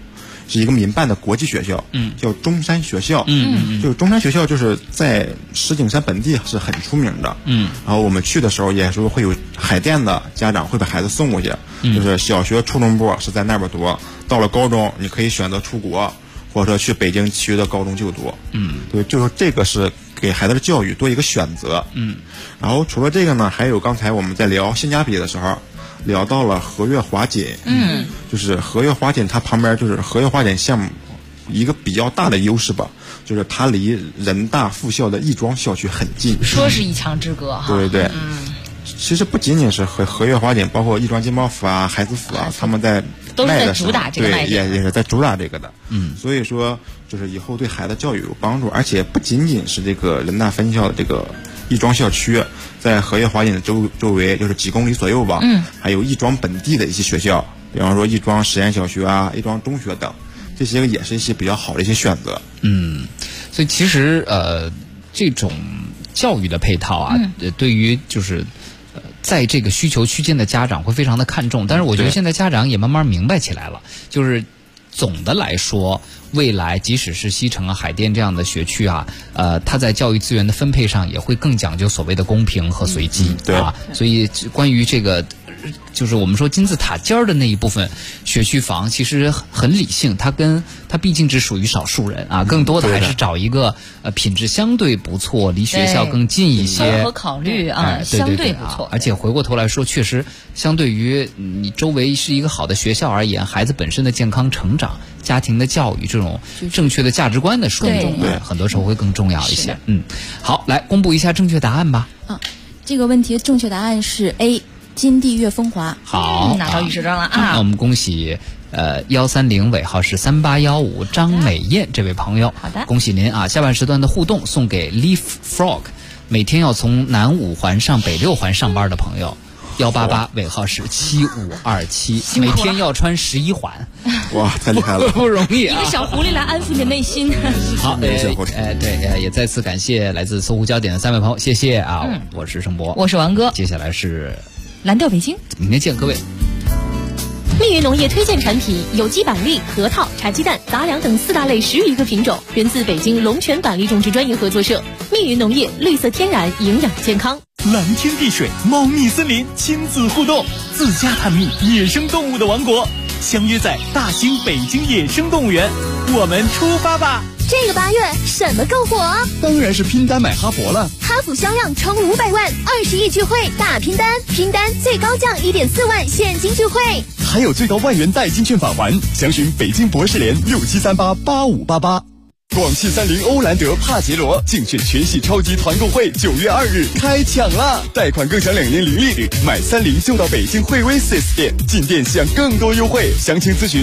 是一个民办的国际学校，叫中山学校，就是中山学校就是在石景山本地是很出名的，然后我们去的时候也是会有海淀的家长会把孩子送过去，就是小学初中部是在那边读，到了高中你可以选择出国，或者说去北京其余的高中就读，对，就是这个是给孩子的教育多一个选择，然后除了这个呢，还有刚才我们在聊性价比的时候聊到了和悦华锦，就是和悦华锦它旁边就是和悦华锦项目一个比较大的优势吧，就是它离人大附校的亦庄校区很近， 说是一墙之隔哈。 对对对，其实不仅仅是和悦华锦，包括亦庄金茂府啊、海子府啊，他们在都是在主打这个卖点， 对，也是在主打这个的。所以说就是以后对孩子教育有帮助，而且不仅仅是这个人大分校的这个亦庄校区，在和悦华锦的周围就是几公里左右吧，还有亦庄本地的一些学校，比方说亦庄实验小学啊、亦庄中学等，这些也是一些比较好的一些选择。 所以其实这种教育的配套啊，对于就是在这个需求区间的家长会非常的看重，但是我觉得现在家长也慢慢明白起来了，就是总的来说，未来即使是西城啊、海淀这样的学区啊，它在教育资源的分配上也会更讲究所谓的公平和随机，所以关于这个就是我们说金字塔尖儿的那一部分学区房，其实很理性，它毕竟只属于少数人啊，更多的还是找一个品质相对不错、离学校更近一些， 综合考虑啊，相对不错。 而且回过头来说，确实相对于你周围是一个好的学校而言，孩子本身的健康成长、家庭的教育这种正确的价值观的树立，很多时候会更重要一些。好，来公布一下正确答案吧。 这个问题的正确答案是 A。金地悦风华， 好， 拿到预设证了啊！ 那我们恭喜130尾号是3815张美艳这位朋友， 好的， 恭喜您啊！下半时段的互动送给 Leaf Frog， 每天要从南5环上北6环上班的朋友，188尾号是7527，每天要穿11环， 哇，太厉害了， 不容易啊！ 一个小狐狸来安抚你的内心。 好，对，也再次感谢来自搜狐焦点的3位朋友，谢谢啊！我是盛博， 我是王哥， 接下来是蓝调北京， 明天见各位。 密云农业推荐产品有机板栗、核桃、茶鸡蛋、杂粮等4大类10余个品种，源自北京龙泉板栗种植专业合作社。密云农业，绿色天然，营养健康。 蓝天碧水，猫蜜森林，亲子互动，自家探秘野生动物的王国，相约在大兴北京野生动物园，我们出发吧！ 这个8月什么更火？ 当然是拼单买哈佛了。 哈弗销量冲500万，20亿聚会大拼单，拼单最高降1.4万现金聚会， 还有最高万元代金券返还。详询北京博士联67388588。广汽30欧蓝德帕杰罗竞选全系超级团购会9月2日开抢了，贷款更享2年0利率，买30就到北京惠威 4S 店，进店享更多优惠。详情咨询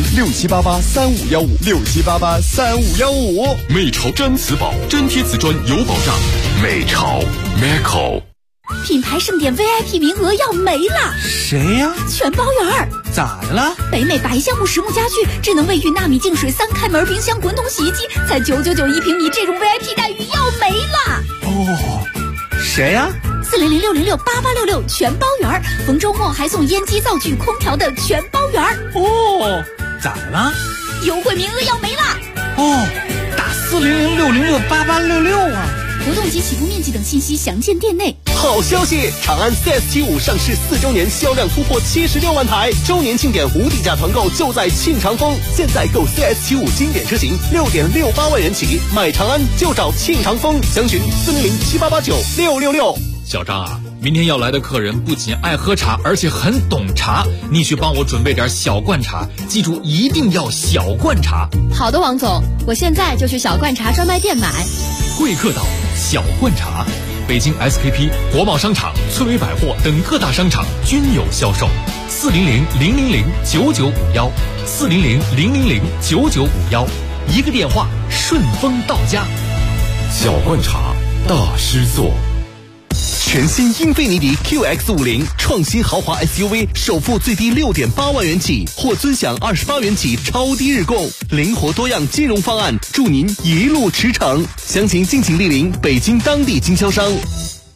67883515，67883515。 美潮毡瓷宝，粘贴瓷砖有保障。美潮 Meco。 品牌盛典 VIP 名额要没了， 谁呀？ 全包圆。 咋的了？ 北美白橡木实木家具、智能卫浴、纳米净水、3开门冰箱、滚筒洗衣机，才999一平米，这种 VIP 待遇要没了。 哦，谁呀 ？400-606-8866全包圆，逢周末还送烟机、灶具、空调的全包圆。 哦，咋的了？ 优惠名额要没了。 哦，打400-606-8866啊！ 活动及起步面积等信息详见店内。 好消息！长安 CS75 上市4周年，销量突破76万台，周年庆典无底价团购就在庆长丰。现在购 CS75 经典车型6.68万元起，买长安就找庆长丰。详询400-7889-666。 小张啊，明天要来的客人不仅爱喝茶，而且很懂茶，你去帮我准备点小罐茶，记住一定要小罐茶。 好的，王总，我现在就去小罐茶专卖店买。 贵客岛小罐茶，北京 SKP、国贸商场、村委百货等各大商场均有销售。400-000-9951，400-000-9951，一个电话，顺丰到家。 小罐茶，大师座。 全新英菲尼迪 QX50 创新豪华 SUV， 首付最低6.8万元起，或尊享28元起超低日供，灵活多样金融方案，祝您一路驰骋。详情敬请莅临北京当地经销商。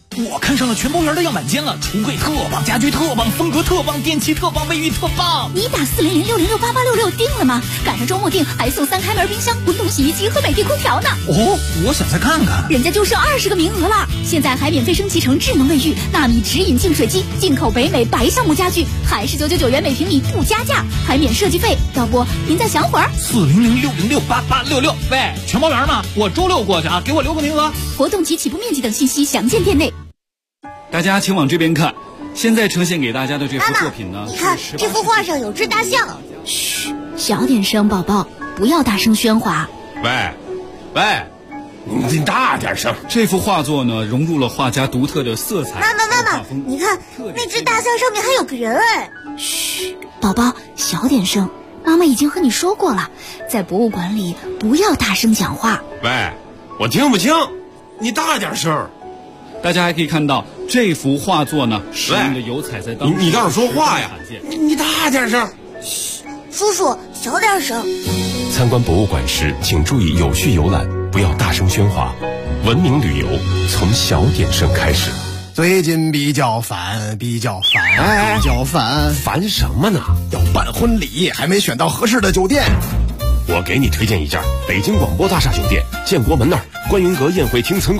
我看上了全包园的样板间了，橱柜特棒，家居特棒，风格特棒，电器特棒，卫浴特棒。 你打400-606-8866定了吗？赶上周末定还送3开门冰箱、滚筒洗衣机和美的空调呢。 哦，我想再看看。 人家就剩20个名额了，现在还免费升级成智能卫浴、纳米直饮净水机，进口北美白橡木家具，还是999元每平米不加价，还免设计费。要不您再想会儿 ？400-606-8866。喂，全包园吗？我周6过去啊，给我留个名额。 活动及起步面积等信息详见店内。 大家请往这边看，现在呈现给大家的这幅作品呢， 你看这幅画上有只大象。 嘘，小点声，宝宝，不要大声喧哗。 喂，你大点声。这幅画作呢，融入了画家独特的色彩。 妈妈，你看那只大象上面还有个人哎。 嘘，宝宝，小点声。妈妈已经和你说过了，在博物馆里不要大声讲话。 喂，我听不清，你大点声。大家还可以看到这幅画作呢，使用的油彩在当你倒是说话呀！你大点声。 嘘，叔叔小点声。 参观博物馆时，请注意有序游览，不要大声喧哗。文明旅游从小点声开始。 最近比较烦， 烦什么呢？ 要办婚礼，还没选到合适的酒店。 我给你推荐一家北京广播大厦酒店，建国门那儿观云阁宴会厅层